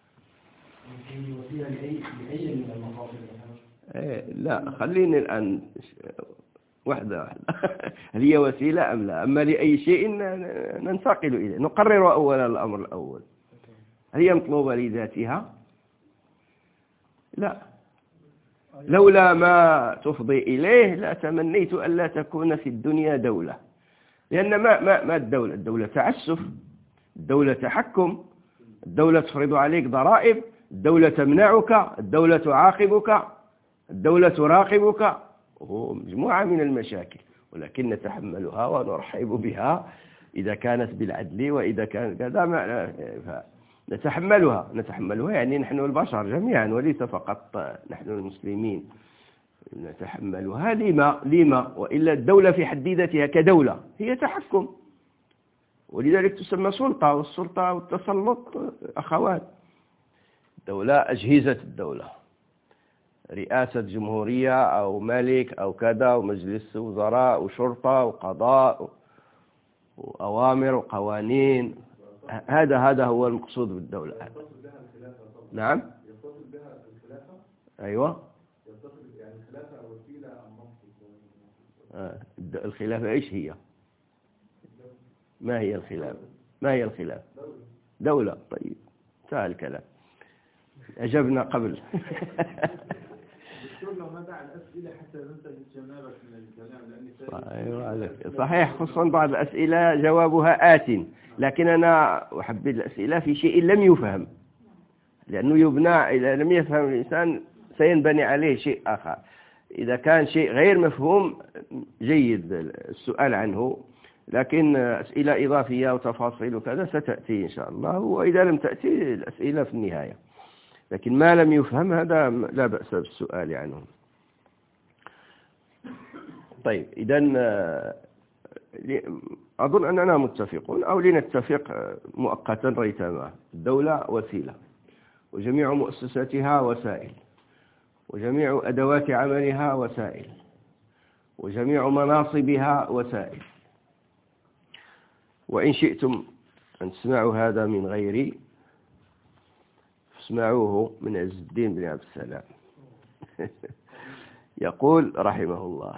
لا خليني الآن واحدة هل هي وسيلة أم لا؟ أما لأي شيء ننتقل إليه، نقرر أولا الأمر الأول، هل هي مطلوبة لذاتها؟ لا، لولا ما تفضي إليه لا تمنيت ألا تكون في الدنيا دولة، لأن ما الدولة؟ الدولة تعسف، الدولة تحكم، الدولة تفرض عليك ضرائب، الدولة تمنعك، الدولة تعاقبك، الدولة تراقبك، مجموعة من المشاكل، ولكن نتحملها ونرحب بها إذا كانت بالعدل، وإذا كانت كذا نتحملها يعني نحن البشر جميعا وليس فقط نحن المسلمين نتحملها. لما؟ وإلا الدولة في حد ذاتها كدولة هي تحكم، ولذلك تسمى سلطة، والسلطة والتسلط أخوات. الدولة أجهزة الدولة، رئاسة جمهورية أو ملك أو كذا، ومجلس وزراء وشرطة وقضاء وأوامر وقوانين، هذا هو المقصود بالدولة. نعم. يتصل بها الخلافة. أيوة. يتصل يعني الخلافة وسيلة أم منصب. الخلافة إيش هي؟ ما هي الخلافة؟ دولة. طيب انتهى الكلام، أجبنا قبل. لو ما دع الأسئلة حتى ننتهي جنابك من الكلام، أيوة صحيح، خصوصا بعض الأسئلة جوابها آت، لكن أنا أحبذ الأسئلة في شيء لم يفهم، لأنه يبنى إذا لم يفهم الإنسان سينبني عليه شيء آخر. إذا كان شيء غير مفهوم جيد السؤال عنه، لكن أسئلة إضافية وتفاصيل وكذا ستأتي إن شاء الله، وإذا لم تأتي الأسئلة في النهاية، لكن ما لم يفهم هذا لا بأس بالسؤال عنه. طيب إذن أظن أننا متفقون، أو لنتفق مؤقتا ريثما. الدولة وسيلة، وجميع مؤسساتها وسائل، وجميع أدوات عملها وسائل، وجميع مناصبها وسائل. وإن شئتم أن تسمعوا هذا من غيري فاسمعوه من عز الدين بن عبد السلام. يقول رحمه الله: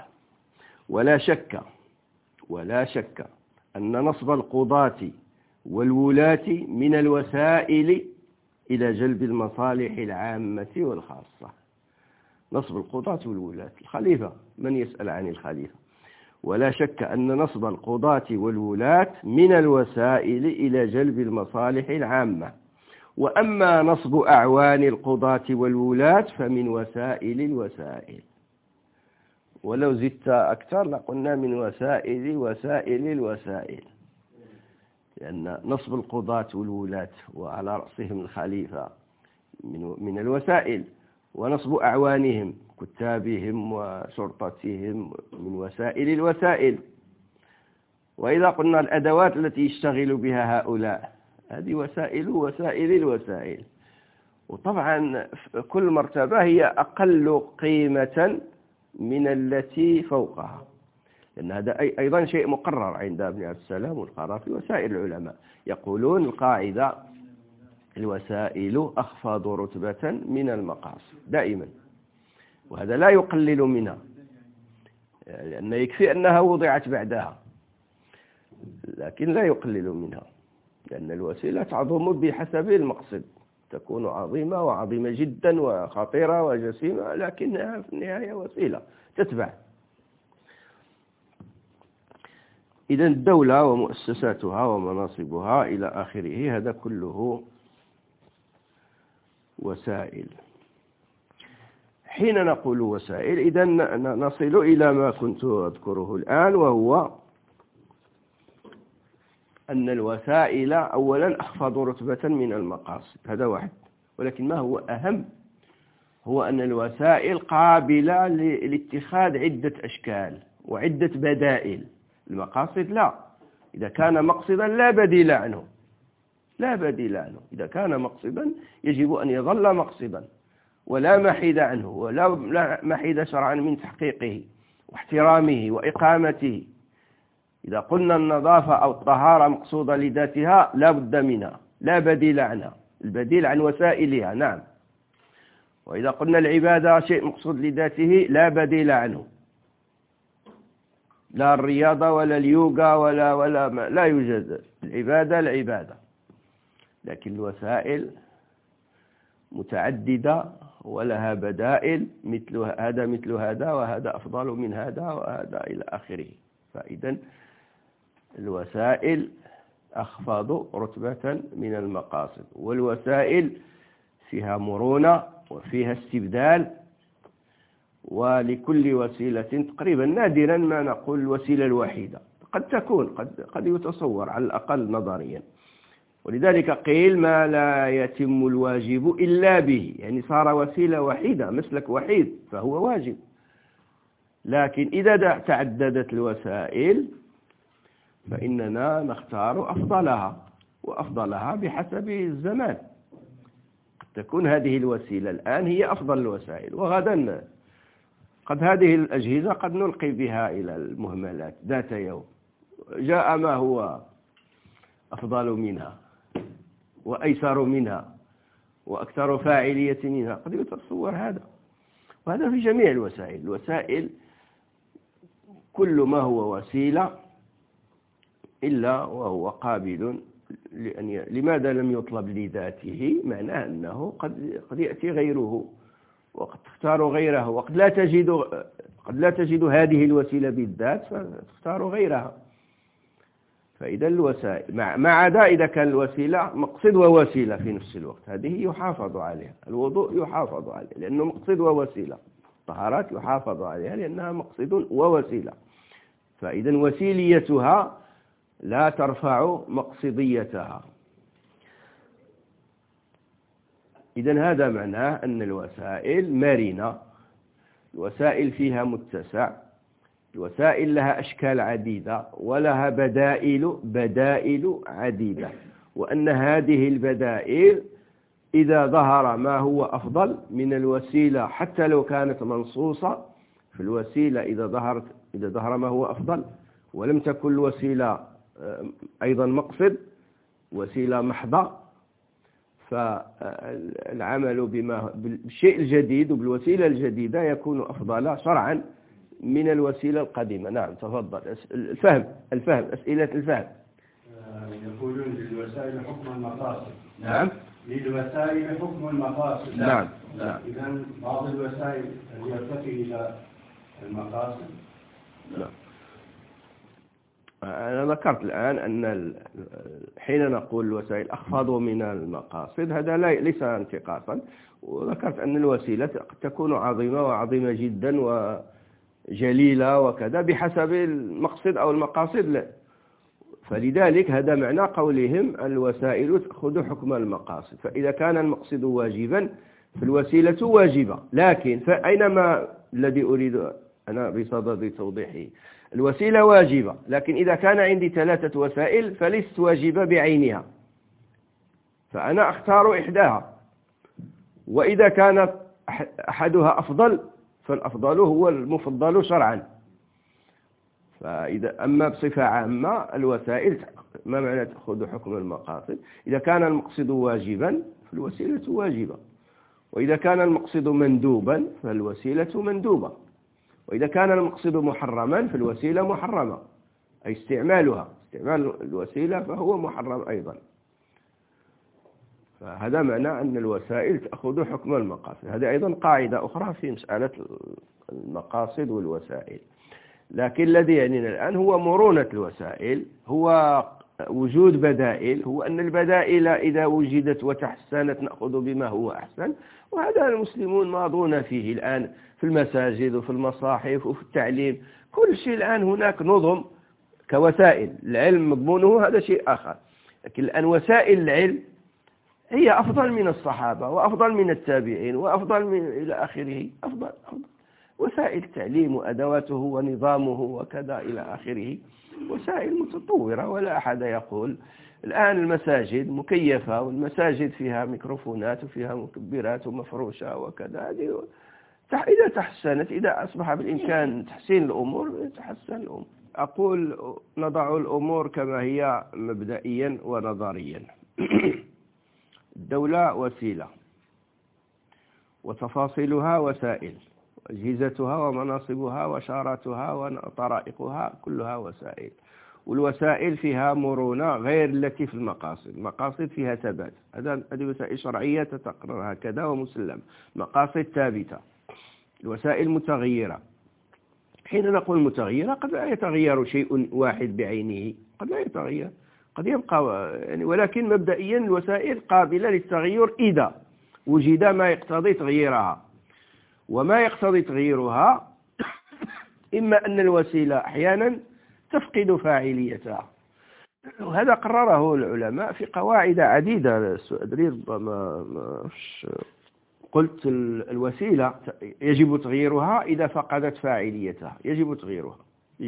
ولا شك أن نصب القضاة والولاة من الوسائل إلى جلب المصالح العامة والخاصة. نصب القضاة والولاة، الخليفة، من يسأل عن الخليفة؟ ولا شك أن نصب القضاة والولاة من الوسائل إلى جلب المصالح العامة، وأما نصب أعوان القضاة والولاة فمن وسائل الوسائل. ولو زدت أكثر لقلنا من وسائل الوسائل، لأن نصب القضاة والولاة وعلى رأسهم الخليفة من الوسائل، ونصب أعوانهم كتابهم وشرطتهم من وسائل الوسائل. وإذا قلنا الأدوات التي يشتغل بها هؤلاء هذه وسائل الوسائل. وطبعا كل مرتبة هي أقل قيمة من التي فوقها، لأن هذا أيضا شيء مقرر عند ابن عبد السلام والقرافي وسائر العلماء، يقولون القاعدة: الوسائل أخفض رتبة من المقاصد دائما، وهذا لا يقلل منها، لأن يكفي أنها وضعت بعدها، لكن لا يقلل منها، لأن الوسيلة تعظم بحسب المقصد، تكون عظيمة وعظيمة جدا وخطيرة وجسيمة، لكنها في النهاية وسيلة تتبع. إذن الدولة ومؤسساتها ومناصبها إلى آخره هذا كله وسائل. حين نقول وسائل إذا نصل إلى ما كنت أذكره الآن، وهو أن الوسائل أولا أخفض رتبة من المقاصد، هذا واحد. ولكن ما هو أهم هو أن الوسائل قابلة لاتخاذ عدة أشكال وعدة بدائل. المقاصد لا، إذا كان مقصدا لا بديل عنه، لا بديل عنه. إذا كان مقصدا يجب أن يظل مقصدا ولا محيد عنه، ولا محيد شرعا من تحقيقه واحترامه وإقامته. إذا قلنا النظافة أو الطهارة مقصودة لذاتها لا بد منها، لا بديل عنها، البديل عن وسائلها. نعم. وإذا قلنا العبادة شيء مقصود لذاته لا بديل عنه، لا الرياضة ولا اليوغا ولا لا يوجد. العبادة. لكن الوسائل متعددة ولها بدائل، مثل هذا وهذا أفضل من هذا وهذا إلى آخره. فإذا الوسائل أخفض رتبة من المقاصد، والوسائل فيها مرونة وفيها استبدال، ولكل وسيلة تقريبا نادرا ما نقول الوسيلة الوحيدة، قد تكون قد يتصور على الأقل نظريا. ولذلك قيل ما لا يتم الواجب إلا به، يعني صار وسيلة وحيدة، مسلك وحيد، فهو واجب. لكن إذا تعددت الوسائل فإننا نختار أفضلها، وأفضلها بحسب الزمان. قد تكون هذه الوسيلة الآن هي أفضل الوسائل، وغدا قد هذه الأجهزة قد نلقي بها إلى المهملات ذات يوم، جاء ما هو أفضل منها وأيسر منها وأكثر فاعلية منها، قد يتصور هذا. وهذا في جميع الوسائل. الوسائل كل ما هو وسيلة إلا وهو قابل لماذا لم يطلب لذاته؟ معناه أنه قد يأتي غيره وقد تختار غيره، وقد لا تجد هذه الوسيلة بالذات فتختار غيرها. فإذا الوسائل ما عدا إذا كان الوسيلة مقصد ووسيلة في نفس الوقت، هذه يحافظ عليها. الوضوء يحافظ عليه لأنه مقصد ووسيلة، الطهارات يحافظ عليها لأنها مقصد ووسيلة. فإذا وسيليتها لا ترفع مقصديتها. إذا هذا معناه أن الوسائل مرنة، الوسائل فيها متسع، الوسائل لها أشكال عديدة ولها بدائل عديدة، وأن هذه البدائل إذا ظهر ما هو أفضل من الوسيلة حتى لو كانت منصوصة في الوسيلة، إذا ظهر ما هو أفضل ولم تكن الوسيلة أيضا مقصد، وسيلة محضة، فالعمل بالشيء الجديد وبالوسيلة الجديدة يكون أفضل شرعا من الوسيلة القديمة. نعم تفضل. الفهم أسئلة الفهم. يقولون للوسائل حكم المقاصد. نعم. للوسائل حكم المقاصد. نعم. إذا بعض الوسائل يرتقي إلى المقاصد. نعم. أنا ذكرت الآن أن حين نقول الوسائل أخفض من المقاصد هذا ليس انتقاصا، وذكرت أن الوسيلة قد تكون عظيمة وعظيمة جدا وجليلة وكذا بحسب المقصد أو المقاصد لا. فلذلك هذا معنى قولهم الوسائل تأخذ حكم المقاصد. فإذا كان المقصد واجبا فالوسيلة واجبة، لكن فأينما الذي أريد أنا بصدد توضيحه، الوسيلة واجبة، لكن إذا كان عندي 3 وسائل فليست واجبة بعينها، فأنا أختار إحداها. وإذا كانت أحدها أفضل فالأفضل هو المفضل شرعا. فإذا أما بصفة عامة الوسائل ما معنى تأخذ حكم المقاصد؟ إذا كان المقصد واجبا فالوسيلة واجبة، وإذا كان المقصد مندوبا فالوسيلة مندوبة، وإذا كان المقصد محرما فالوسيلة محرمة، أي استعمال الوسيلة فهو محرم أيضا. فهذا معنى أن الوسائل تأخذ حكم المقاصد. هذه أيضا قاعدة أخرى في مسألة المقاصد والوسائل. لكن الذي يعنينا الآن هو مرونة الوسائل، هو وجود بدائل هو أن البدائل إذا وجدت وتحسنت نأخذ بما هو أحسن، وهذا المسلمون ماضون فيه الآن في المساجد وفي المصاحف وفي التعليم، كل شيء الآن هناك نظم كوسائل العلم مضمونه هذا شيء آخر، لكن الآن وسائل العلم هي أفضل من الصحابة وأفضل من التابعين وأفضل من إلى آخره، أفضل وسائل التعليم وأدواته ونظامه وكذا إلى آخره وسائل متطورة، ولا أحد يقول الآن المساجد مكيفة والمساجد فيها ميكروفونات وفيها مكبرات ومفروشة وكذا، هذه إذا تحسنت، إذا أصبح بالإمكان تحسين الأمور يتحسن الأمور. أقول نضع الأمور كما هي مبدئيا ونظريا. الدولة وسيلة وتفاصيلها وسائل، أجهزتها ومناصبها وشاراتها وطرائقها كلها وسائل، والوسائل فيها مرونة غير التي في المقاصد. المقاصد فيها ثبات، هذه وسائل شرعية تتقرر هكذا ومسلم، مقاصد ثابتة. الوسائل متغيرة، حين نقول متغيرة قد لا يتغير شيء واحد بعينه، قد لا يتغير، قد يبقى يعني، ولكن مبدئيا الوسائل قابلة للتغير إذا وجد ما يقتضي تغييرها. وما يقتضي تغييرها إما أن الوسيلة أحيانا تفقد فاعليتها، وهذا قرره العلماء في قواعد عديدة. أدري ربما قلت الوسيلة يجب تغييرها إذا فقدت فاعليتها، يجب تغييرها.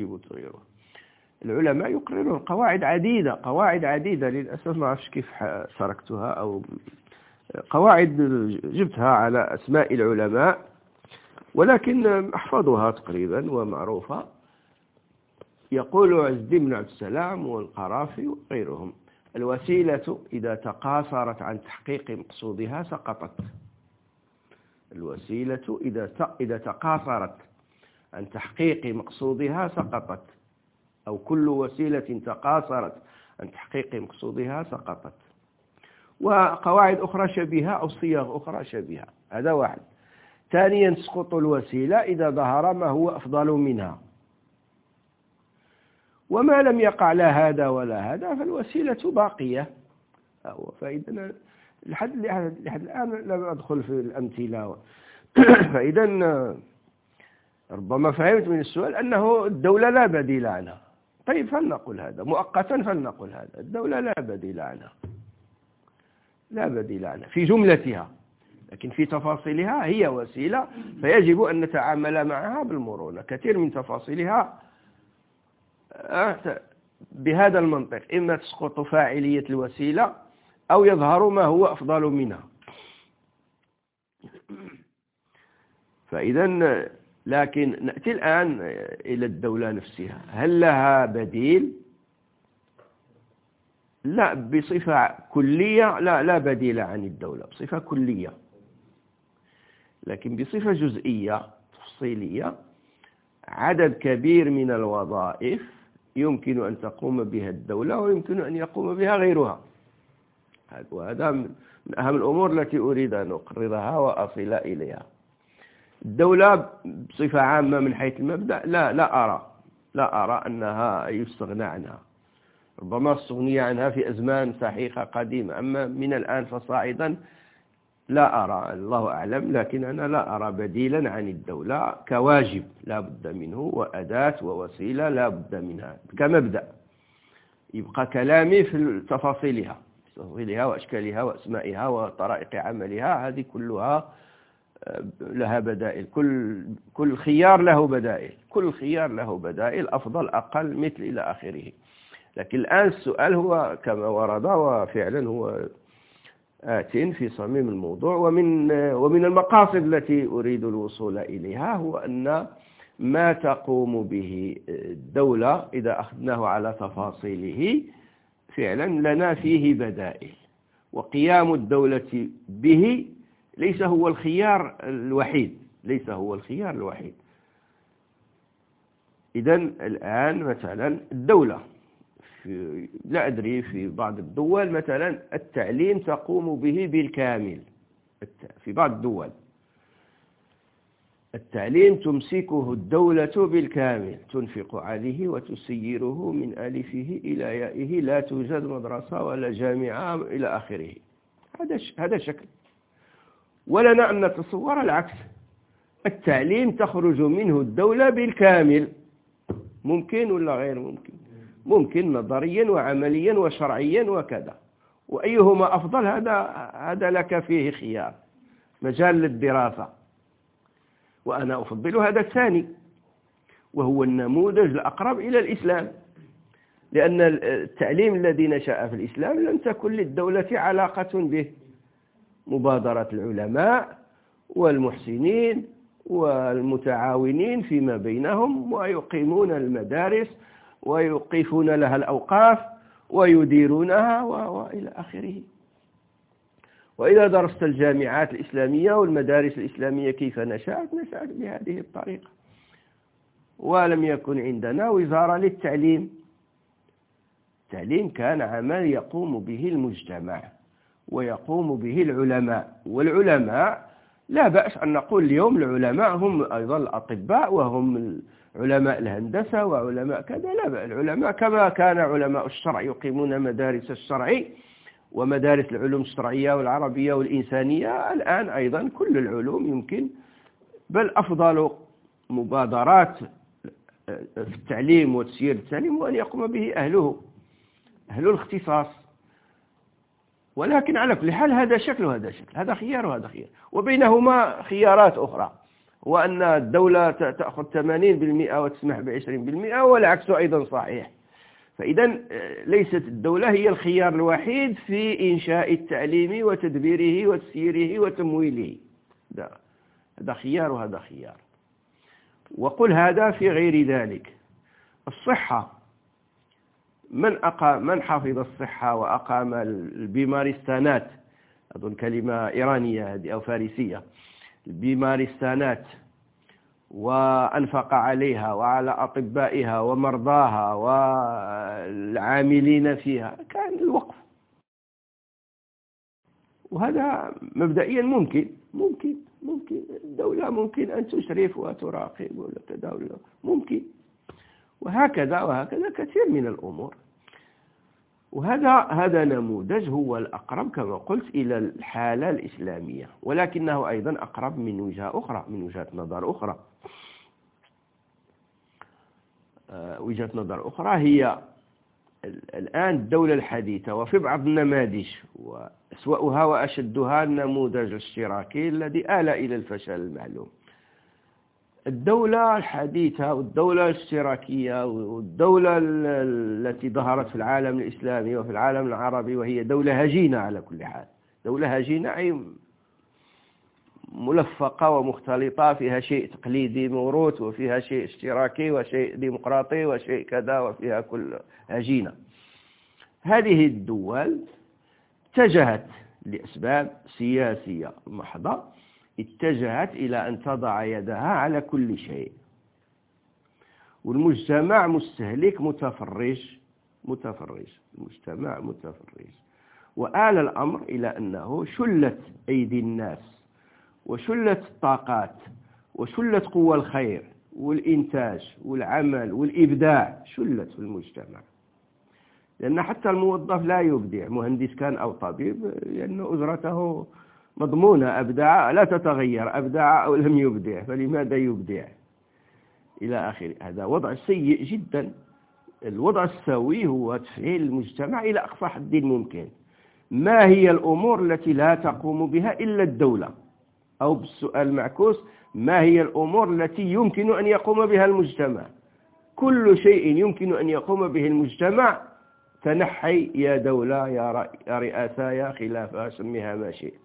العلماء يقررون قواعد عديدة للأسف ما أعرفش كيف تركتها، أو قواعد جبتها على أسماء العلماء ولكن أحفظها تقريبا ومعروفة. يقول عز الدين بن عبد السلام والقرافي وغيرهم: الوسيلة إذا تقاصرت عن تحقيق مقصودها سقطت. الوسيلة إذا تقاصرت عن تحقيق مقصودها سقطت، أو كل وسيلة تقاصرت عن تحقيق مقصودها سقطت. وقواعد أخرى شبيهة أو صيغ أخرى شبيهة، هذا واحد. ثانيا تسقط الوسيلة إذا ظهر ما هو أفضل منها، وما لم يقع لا هذا ولا هذا فالوسيلة باقية. فإذا لحد الآن لم أدخل في الأمثلة. فإذا ربما فهمت من السؤال أنه الدولة لا بديل عنها. طيب فلنقل هذا مؤقتا، فلنقل هذا الدولة لا بديل عنها، لا بديل عنها في جملتها، لكن في تفاصيلها هي وسيلة، فيجب أن نتعامل معها بالمرونة. كثير من تفاصيلها بهذا المنطق، إما تسقط فاعلية الوسيلة أو يظهر ما هو أفضل منها. فإذا لكن نأتي الآن إلى الدولة نفسها، هل لها بديل؟ لا، بصفة كلية لا بديل عن الدولة بصفة كلية، لكن بصفة جزئية تفصيلية عدد كبير من الوظائف يمكن أن تقوم بها الدولة ويمكن أن يقوم بها غيرها. وهذا من أهم الأمور التي أريد أن أقررها وأصل إليها. الدولة بصفة عامة من حيث المبدأ لا أرى أنها يستغنى عنها. ربما استغني عنها في أزمان سحيقة قديمة، أما من الآن فصاعدا لا أرى، الله أعلم، لكن أنا لا أرى بديلا عن الدولة كواجب لا بد منه، وأداة ووسيلة لا بد منها كمبدأ. يبقى كلامي في تفاصيلها وأشكالها وأسمائها وطرائق عملها، هذه كلها لها بدائل. كل خيار له بدائل، أفضل أقل مثل إلى آخره. لكن الآن السؤال هو كما ورد، وفعلا هو آت في صميم الموضوع، ومن المقاصد التي أريد الوصول إليها هو أن ما تقوم به الدولة إذا أخذناه على تفاصيله فعلا لنا فيه بدائل، وقيام الدولة به ليس هو الخيار الوحيد. إذن الآن مثلا الدولة لا أدري في بعض الدول مثلا التعليم تقوم به بالكامل، في بعض الدول التعليم تمسكه الدولة بالكامل، تنفق عليه وتسيره من ألفه إلى يائه، لا توجد مدرسة ولا جامعة إلى آخره. هذا شكل. ولنا أن نتصور العكس، التعليم تخرج منه الدولة بالكامل. ممكن ولا غير ممكن؟ ممكن نظريا وعمليا وشرعيا وكذا. وأيهما أفضل؟ هذا لك فيه خيار، مجال للدراسة. وأنا أفضل هذا الثاني، وهو النموذج الأقرب إلى الإسلام، لأن التعليم الذي نشأ في الإسلام لم تكن للدولة علاقة به. مبادرة العلماء والمحسنين والمتعاونين فيما بينهم، ويقيمون المدارس ويوقفون لها الأوقاف ويديرونها وإلى آخره. وإذا درست الجامعات الإسلامية والمدارس الإسلامية كيف نشأت بهذه الطريقة. ولم يكن عندنا وزارة للتعليم. التعليم كان عمل يقوم به المجتمع ويقوم به العلماء. والعلماء لا بأس أن نقول اليوم العلماء هم أيضا الأطباء، وهم علماء الهندسة وعلماء كذا. لا بأس، العلماء كما كان علماء الشرع يقيمون مدارس الشرع ومدارس العلوم الشرعية والعربية والإنسانية، الآن أيضا كل العلوم يمكن، بل أفضل مبادرات في التعليم وتسيير التعليم وأن يقوم به أهل الاختصاص. ولكن على كل حال هذا شكل وهذا شكل، هذا خيار وهذا خيار، وبينهما خيارات أخرى، وأن الدولة تأخذ 80% وتسمح ب20%، والعكس أيضا صحيح. فإذا ليست الدولة هي الخيار الوحيد في إنشاء التعليم وتدبيره وتسييره وتمويله. هذا خيار وهذا خيار. وقل هذا في غير ذلك. الصحة، من حفظ الصحة وأقام البيمارستانات، أظن كلمة إيرانية هذه أو فارسية، البيمارستانات، وأنفق عليها وعلى أطبائها ومرضاها والعاملين فيها، كان الوقف. وهذا مبدئيا ممكن الدولة ممكن أن تشرف وتراقب ولا كذا ولا ممكن، وهكذا كثير من الأمور. وهذا نموذج هو الأقرب كما قلت إلى الحالة الإسلامية، ولكنه أيضا أقرب من وجهة نظر أخرى. وجهة نظر أخرى هي الآن الدولة الحديثة، وفي بعض النماذج وأسوأها وأشدها النموذج الاشتراكي الذي آل إلى الفشل المعلوم. الدولة الحديثة والدولة الاشتراكية والدولة التي ظهرت في العالم الإسلامي وفي العالم العربي، وهي دولة هجينة على كل حال. دولة هجينة أي ملفقة ومختلطة، فيها شيء تقليدي موروث وفيها شيء اشتراكي وشيء ديمقراطي وشيء كذا، وفيها كل هجينة. هذه الدول اتجهت لأسباب سياسية محضة، اتجهت إلى أن تضع يدها على كل شيء، والمجتمع مستهلك متفرج، المجتمع متفرج. وآل الأمر إلى أنه شلت أيدي الناس وشلت الطاقات وشلت قوى الخير والإنتاج والعمل والإبداع، شلت في المجتمع. لأن حتى الموظف لا يبدع، مهندس كان أو طبيب، لأن أجرته مضمونة، أبدع لا تتغير، أبدع أو لم يبدع فلماذا يبدع إلى آخره. هذا وضع سيء جدا. الوضع السوي هو تفعيل المجتمع إلى أقصى حد ممكن. ما هي الأمور التي لا تقوم بها إلا الدولة؟ أو بالسؤال المعكوس، ما هي الأمور التي يمكن أن يقوم بها المجتمع؟ كل شيء يمكن أن يقوم به المجتمع تنحي يا دولة يا رئاسة يا خلافة، سميها ما شئت.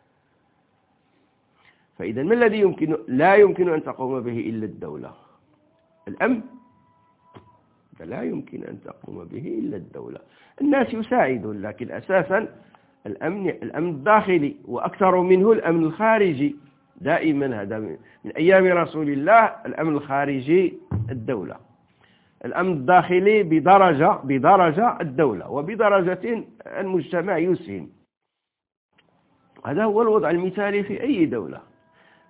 فإذا ما الذي لا يمكن أن تقوم به إلا الدولة؟ الأمن لا يمكن أن تقوم به إلا الدولة. الناس يساعدون، لكن أساسا الأمن الداخلي، وأكثر منه الأمن الخارجي. دائما هذا من أيام رسول الله، الأمن الخارجي الدولة، الأمن الداخلي بدرجة الدولة، وبدرجة المجتمع يسهم. هذا هو الوضع المثالي في أي دولة.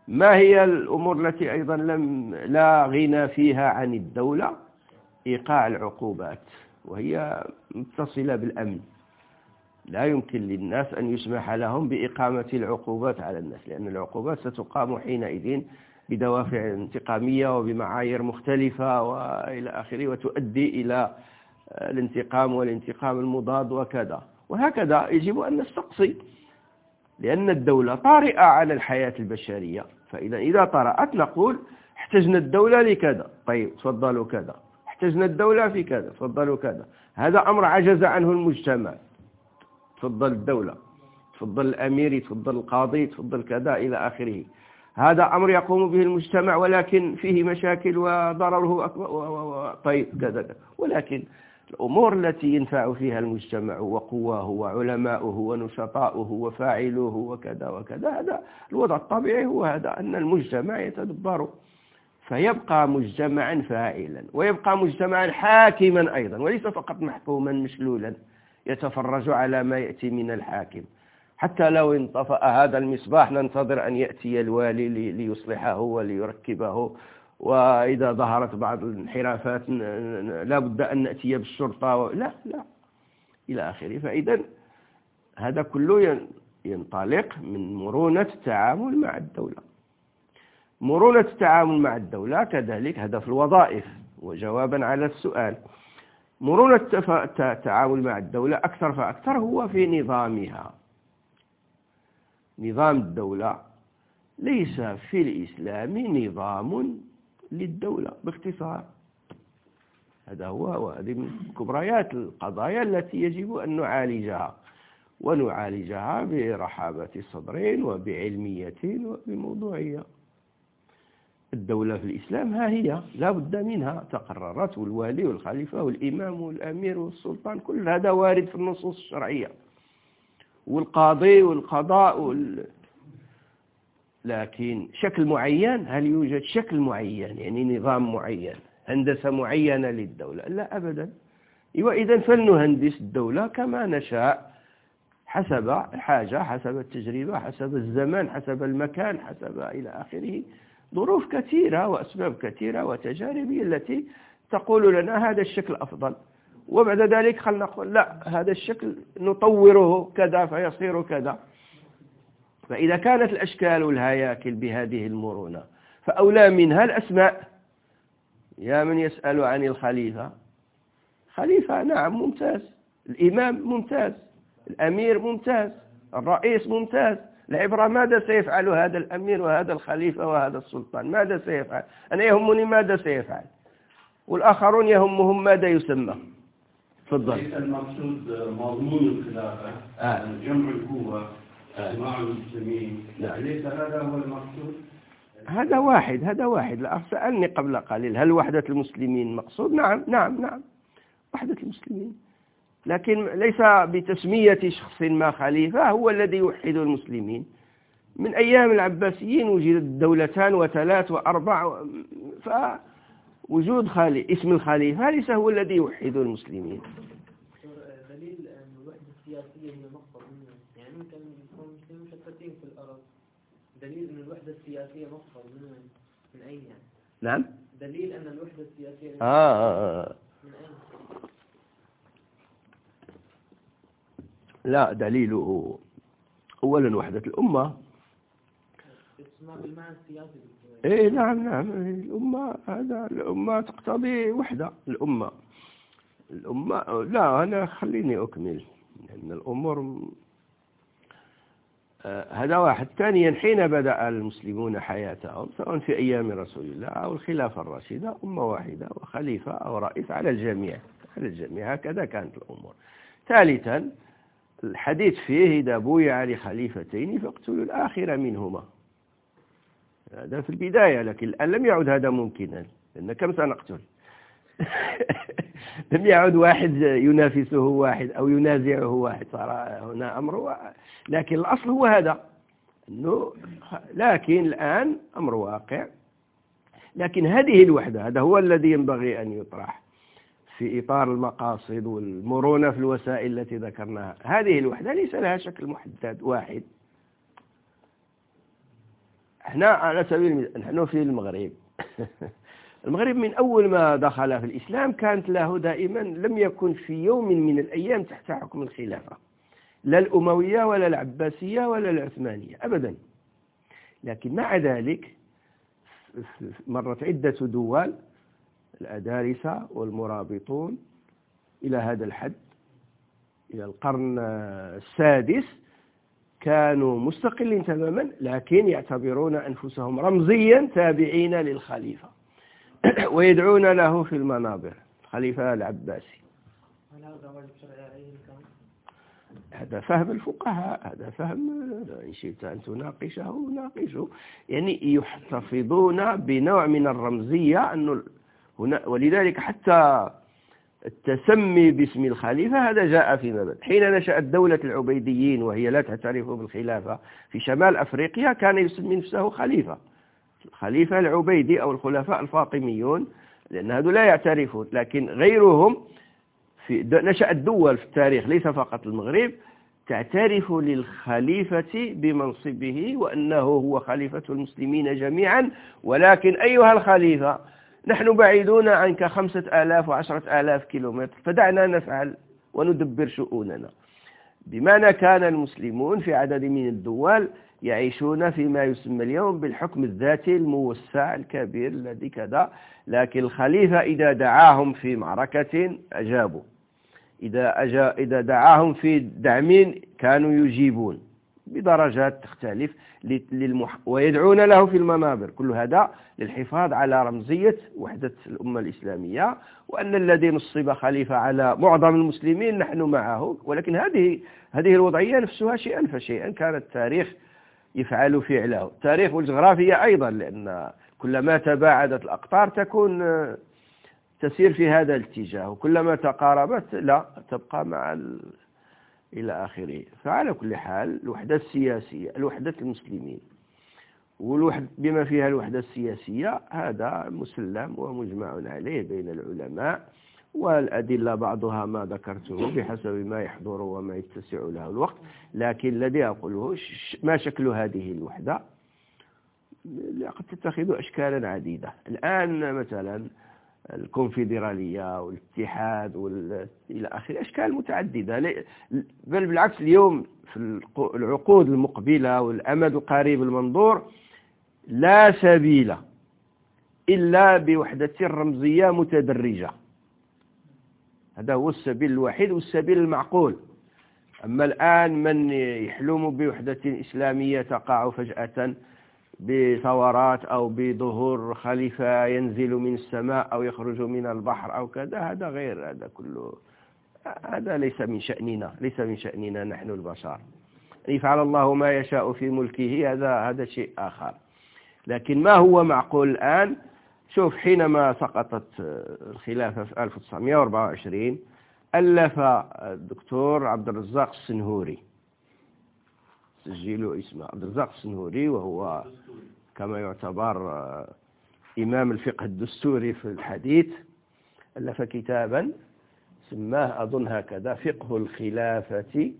ما هي الأمور التي أيضا لا غنى فيها عن الدولة؟ إيقاع العقوبات، وهي متصلة بالأمن. لا يمكن للناس أن يسمح لهم بإقامة العقوبات على الناس، لأن العقوبات ستقام حينئذ بدوافع انتقامية وبمعايير مختلفة وإلى آخره، وتؤدي إلى الانتقام والانتقام المضاد وكذا. وهكذا يجب أن نستقصي، لأن الدولة طارئة على الحياة البشرية. فإذا طرأت نقول احتجنا الدولة لكذا، طيب تفضلوا كذا، احتجنا الدولة في كذا، تفضلوا كذا. هذا أمر عجز عنه المجتمع، تفضل الدولة، تفضل الأمير، تفضل القاضي، تفضل كذا إلى آخره. هذا أمر يقوم به المجتمع ولكن فيه مشاكل وضرره أكبر، طيب كذا. ولكن الأمور التي ينفع فيها المجتمع وقواه وعلماؤه ونشطاؤه وفاعلوه وكذا وكذا، هذا الوضع الطبيعي، هو هذا أن المجتمع يتدبر فيبقى مجتمعا فاعلا، ويبقى مجتمعا حاكما أيضا، وليس فقط محكوما مشلولا يتفرج على ما يأتي من الحاكم. حتى لو انطفأ هذا المصباح ننتظر أن يأتي الوالي ليصلحه وليركبه، وإذا ظهرت بعض الانحرافات لا بد أن نأتي بالشرطة، لا إلى آخره. فإذا هذا كله ينطلق من مرونة التعامل مع الدولة. مرونة التعامل مع الدولة كذلك هذا في الوظائف. وجوابا على السؤال، مرونة التعامل مع الدولة أكثر فأكثر هو في نظامها. نظام الدولة ليس في الإسلام نظام للدولة باختصار. هذا هو، وهذه من كبريات القضايا التي يجب أن نعالجها، ونعالجها برحابة صدر وبعلمية وبموضوعية. الدولة في الإسلام ها هي لا بد منها، تقررت، والوالي والخليفة والإمام والأمير والسلطان، كل هذا وارد في النصوص الشرعية، والقاضي والقضاء لكن شكل معين، هل يوجد شكل معين يعني نظام معين، هندسة معينة للدولة؟ لا أبدا. وإذا فلنهندس الدولة كما نشاء، حسب الحاجة، حسب التجربة، حسب الزمان، حسب المكان، حسب إلى آخره. ظروف كثيرة وأسباب كثيرة وتجارب التي تقول لنا هذا الشكل أفضل، وبعد ذلك خلنا نقول لا، هذا الشكل نطوره كذا فيصير كذا. فإذا كانت الأشكال والهياكل بهذه المرونة، فأولى منها الأسماء. يا من يسأل عن الخليفة، خليفة نعم ممتاز، الإمام ممتاز، الأمير ممتاز، الرئيس ممتاز. العبرة ماذا سيفعل هذا الأمير وهذا الخليفة وهذا السلطان؟ ماذا سيفعل؟ أنا يهمني ماذا سيفعل، والآخرون يهمهم ماذا يسمى. تفضل. ليس المقصود مضمون الخلافة، جمع القوة، اجتماع المسلمين، ليس هذا هو المقصود؟ هذا واحد. لا، سألني قبل قليل هل وحدة المسلمين مقصود؟ نعم وحدة المسلمين، لكن ليس بتسمية شخص ما خليفة هو الذي يوحد المسلمين. من أيام العباسيين وجدت دولتان وثلاث وأربع، فوجود اسم الخليفة ليس هو الذي يوحد المسلمين. دليل أن الوحدة السياسية هي مصدر منها، يعني ممكن يكون المسلمين مشتتين في الأرض، دليل أن الوحدة السياسية مصدر منها من أين يعني؟ نعم. دليل أن الوحدة السياسية من أين؟ لا، دليله أولا وحدة الأمة. اسمها بالمعنى السياسي. إيه نعم الأمة تقتضي وحدة. الأمة لا، أنا خليني أكمل لأن الأمور هذا واحد. ثانيا، حين بدأ المسلمون حياتهم سواء في أيام رسول الله أو الخلافة الراشدة، أمة واحدة وخليفة أو رئيس على الجميع، هكذا كانت الأمور. ثالثا، الحديث فيه إذا بويع لخليفتين فاقتلوا الآخر منهما. هذا في البداية، لكن الآن لم يعد هذا ممكنا، لأن كم سنقتل؟ لم يعد واحد ينافسه واحد أو ينازعه واحد، صار هنا أمر لكن الأصل هو هذا لكن الآن أمر واقع. لكن هذه الوحدة هذا هو الذي ينبغي أن يطرح في إطار المقاصد والمرونة في الوسائل التي ذكرناها. هذه الوحدة ليس لها شكل محدد واحد، احنا على سبيل المثال نحن في المغرب المغرب من أول ما دخل في الإسلام كانت له دائما لم يكن في يوم من الأيام تحت حكم الخلافة، لا الأموية ولا العباسية ولا العثمانية أبدا. لكن مع ذلك مرت عدة دول الأدارسة والمرابطون إلى هذا الحد، إلى القرن السادس كانوا مستقلين تماما، لكن يعتبرون أنفسهم رمزيا تابعين للخليفة ويدعون له في المنابر، الخليفة العباسي. هذا فهم الفقهاء، هذا فهم إن شئت أن تناقشه ناقشه، يعني يحتفظون بنوع من الرمزية أنه هنا، ولذلك حتى التسمي باسم الخليفة هذا جاء فيما بعد. حين نشأت دولة العبيديين وهي لا تعترف بالخلافة في شمال أفريقيا كان يسمي نفسه خليفة، الخليفة العبيدي أو الخلفاء الفاطميون، لأن هذول لا يعترفون. لكن غيرهم نشأت دول في التاريخ ليس فقط المغرب تعترف للخليفة بمنصبه وأنه هو خليفة المسلمين جميعا، ولكن أيها الخليفة نحن بعيدون عنك 5000 و10,000 كيلومتر، فدعنا نفعل وندبر شؤوننا. بمعنى كان المسلمون في عدد من الدول يعيشون فيما يسمى اليوم بالحكم الذاتي الموسع الكبير الذي كذا، لكن الخليفة إذا دعاهم في معركة أجابوا، إذا دعاهم في دعم كانوا يجيبون بدرجات تختلف ويدعون له في المنابر. كل هذا للحفاظ على رمزية وحدة الأمة الإسلامية، وأن الذي نصب خليفة على معظم المسلمين نحن معه. ولكن هذه الوضعية نفسها شيئا فشيئا كان التاريخ يفعل فعله، التاريخ والجغرافيا أيضا، لأن كلما تباعدت الأقطار تكون تسير في هذا الاتجاه، وكلما تقاربت لا تبقى مع إلى آخره. فعلى كل حال الوحدة السياسية، الوحدة المسلمين بما فيها الوحدة السياسية، هذا مسلم ومجمع عليه بين العلماء، والأدلة بعضها ما ذكرته بحسب ما يحضر وما يتسع له الوقت. لكن الذي أقوله ما شكل هذه الوحدة قد تتخذ أشكالا عديدة. الآن مثلا الكونفدرالية والاتحاد إلى آخر أشكال متعددة، بل بالعكس اليوم في العقود المقبلة والأمد القريب المنظور لا سبيل إلا بوحدة رمزية متدرجة، هذا هو السبيل الوحيد والسبيل المعقول. أما الآن من يحلم بوحدة إسلامية تقع فجأة بثورات أو بظهور خليفة ينزل من السماء أو يخرج من البحر أو كذا، هذا غير، هذا كله هذا ليس من شأننا، ليس من شأننا نحن البشر. يفعل الله ما يشاء في ملكه، هذا شيء آخر. لكن ما هو معقول الآن؟ شوف، حينما سقطت الخلافة في 1924 ألف الدكتور عبد الرزاق السنهوري، سجلوا اسمه عبد الرزاق السنهوري، وهو كما يعتبر إمام الفقه الدستوري في الحديث، ألف كتابا سماه أظن هكذا: فقه الخلافة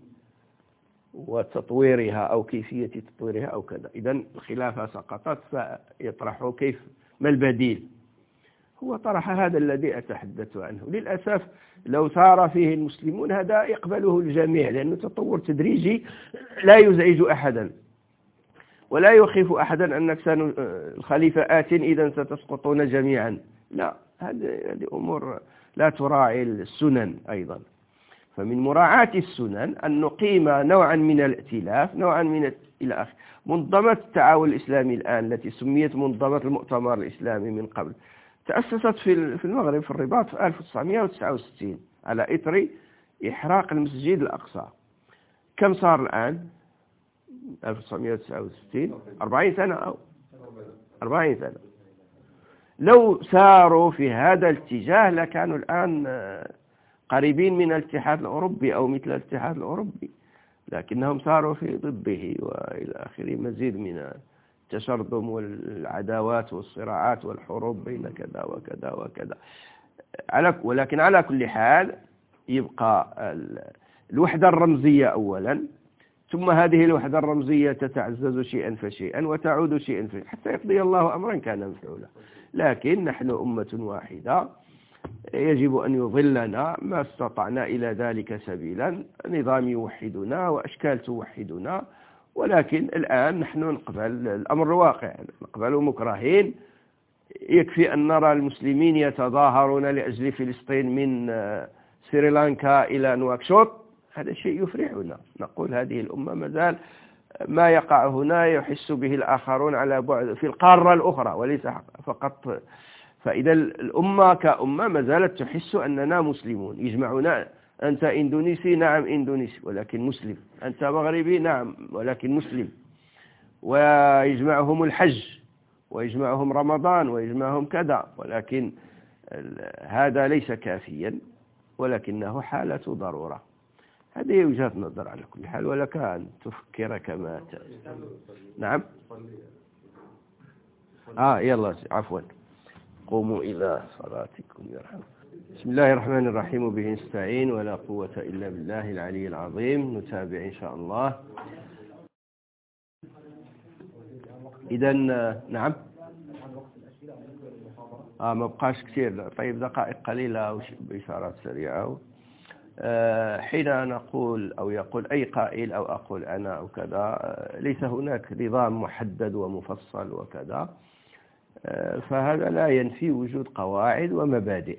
وتطويرها أو كيفية تطويرها أو كذا. إذن الخلافة سقطت، فيطرح ما البديل. هو طرح هذا الذي أتحدث عنه. للأسف لو سار فيه المسلمون هذا يقبله الجميع، لأنه تطور تدريجي لا يزعج أحدا ولا يخيف أحدا أنك الخليفة آت إذا ستسقطون جميعا. لا، هذه أمور لا تراعي السنن أيضا. فمن مراعاة السنن أن نقيم نوعا من الائتلاف، نوعا من إلى آخر. منظمة التعاون الإسلامي الآن التي سميت منظمة المؤتمر الإسلامي من قبل تأسست في المغرب في الرباط في 1969 على إثر إحراق المسجد الأقصى. كم صار الآن؟ 1969 40 سنة أو 40 سنة. لو ساروا في هذا الاتجاه لكانوا الآن قريبين من الاتحاد الأوروبي أو مثل الاتحاد الأوروبي، لكنهم ساروا في ضده وإلى آخره، مزيد من التشرذم والعداوات والصراعات والحروب بين كذا وكذا وكذا. ولكن على كل حال يبقى الوحدة الرمزية أولا، ثم هذه الوحدة الرمزية تتعزز شيئا فشيئا وتعود شيئا فشيئا حتى يقضي الله أمرا كان مفعولا. لكن نحن أمة واحدة يجب أن يظلنا ما استطعنا إلى ذلك سبيلا، نظام يوحدنا وأشكال توحدنا، ولكن الآن نحن نقبل الأمر الواقع، نقبل مكرهين. يكفي أن نرى المسلمين يتظاهرون لأجل فلسطين من سريلانكا إلى نواكشوط، هذا شيء يفرحنا. نقول هذه الأمة مازال ما يقع هنا يحس به الآخرون على بعد في القارة الأخرى وليس فقط. فإذا الأمة كأمة ما زالت تحس أننا مسلمون. يجمعنا أنت إندونيسي، نعم إندونيسي ولكن مسلم، أنت مغربي، نعم ولكن مسلم. ويجمعهم الحج ويجمعهم رمضان ويجمعهم كذا، ولكن هذا ليس كافيا، ولكنه حالة ضرورة. هذه وجهة نظر على كل حال، ولك أن تفكر كما نعم. يلا عفوا، قوموا إلى صلاتكم يرحمكم. بسم الله الرحمن الرحيم، وبه نستعين، ولا قوة إلا بالله العلي العظيم. نتابع إن شاء الله. إذا نعم، ما بقاش كثير، طيب دقائق قليلة بإشارات سريعة. حين نقول أو يقول أي قائل أو أقول أنا أو كذا، ليس هناك نظام محدد ومفصل وكذا، فهذا لا ينفي وجود قواعد ومبادئ.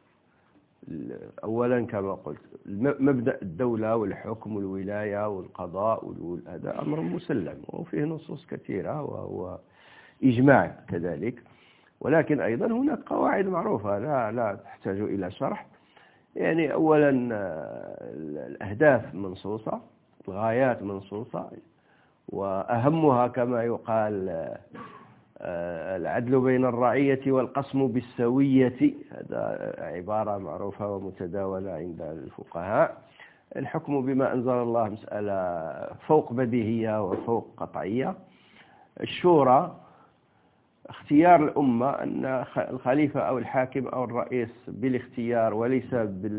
أولا كما قلت، مبدأ الدولة والحكم والولاية والقضاء هذا أمر مسلم وفيه نصوص كثيرة وهو إجماع كذلك، ولكن أيضا هناك قواعد معروفة لا تحتاج إلى شرح. يعني أولا الأهداف منصوصة، الغايات منصوصة، وأهمها كما يقال العدل بين الرعية والقسم بالسوية، هذا عبارة معروفة ومتداولة عند الفقهاء. الحكم بما أنزل الله مسألة فوق بديهية وفوق قطعية. الشورى اختيار الأمة، أن الخليفة أو الحاكم أو الرئيس بالاختيار وليس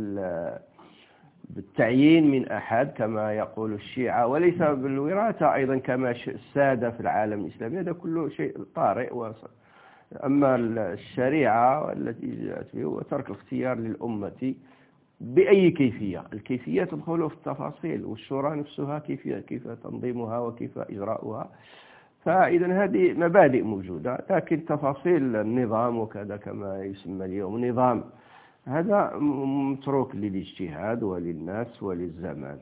بالتعيين من أحد كما يقول الشيعة، وليس بالوراثة أيضا كما السادة في العالم الإسلامي، هذا كله شيء طارئ. أما الشريعة التي جاءت به وترك الاختيار للأمة بأي كيفية، الكيفية تدخل في التفاصيل، والشورى نفسها كيف تنظيمها وكيف إجراؤها. فإذا هذه مبادئ موجودة، لكن تفاصيل النظام وكذا كما يسمى اليوم نظام، هذا متروك للاجتهاد وللناس وللزمان.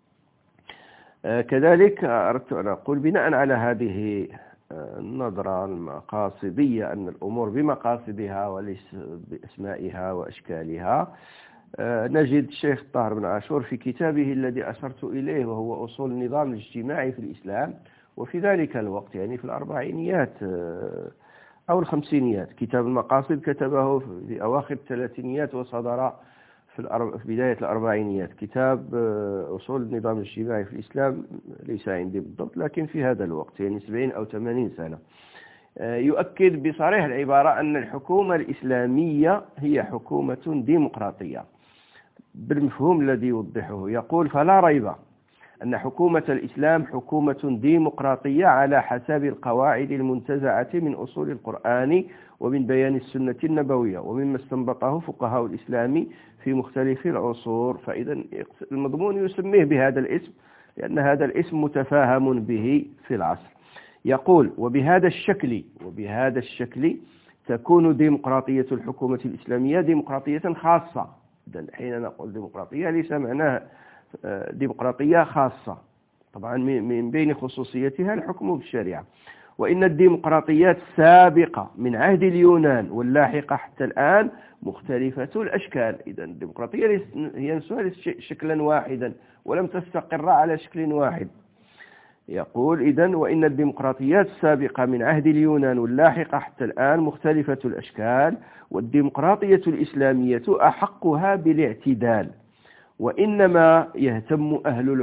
كذلك أردت أن أقول بناء على هذه النظرة المقاصدية، أن الأمور بمقاصدها وليس بأسمائها وأشكالها، نجد الشيخ طاهر بن عاشور في كتابه الذي أشرت إليه وهو أصول النظام الاجتماعي في الإسلام، وفي ذلك الوقت يعني في الأربعينيات أو الخمسينيات، كتاب المقاصد كتبه في أواخر الثلاثينيات وصدر في بداية الأربعينيات. كتاب أصول النظام الاجتماعي في الإسلام ليس عندي بالضبط، لكن في هذا الوقت يعني 70 أو 80 سنة، يؤكد بصريح العبارة أن الحكومة الإسلامية هي حكومة ديمقراطية بالمفهوم الذي يوضحه. يقول: فلا ريب أن حكومة الإسلام حكومة ديمقراطية على حسب القواعد المنتزعة من أصول القرآن ومن بيان السنة النبوية ومما استنبطه فقهاء الإسلام في مختلف العصور. فإذا المضمون يسميه بهذا الاسم لأن هذا الاسم متفاهم به في العصر. يقول: وبهذا الشكل تكون ديمقراطية الحكومة الإسلامية ديمقراطية خاصة. حين نقول ديمقراطية ليس معناه ديمقراطية خاصة، طبعا من بين خصوصيتها الحكم بالشريعة. وإن الديمقراطيات السابقة من عهد اليونان واللاحقة حتى الآن مختلفة الأشكال. إذا الديمقراطية هي نفسها شكلا واحدا ولم تستقر على شكل واحد. يقول: إذن وإن الديمقراطيات السابقة من عهد اليونان واللاحقة حتى الآن مختلفة الأشكال، والديمقراطية الإسلامية أحقها بالاعتدال. وإنما يهتم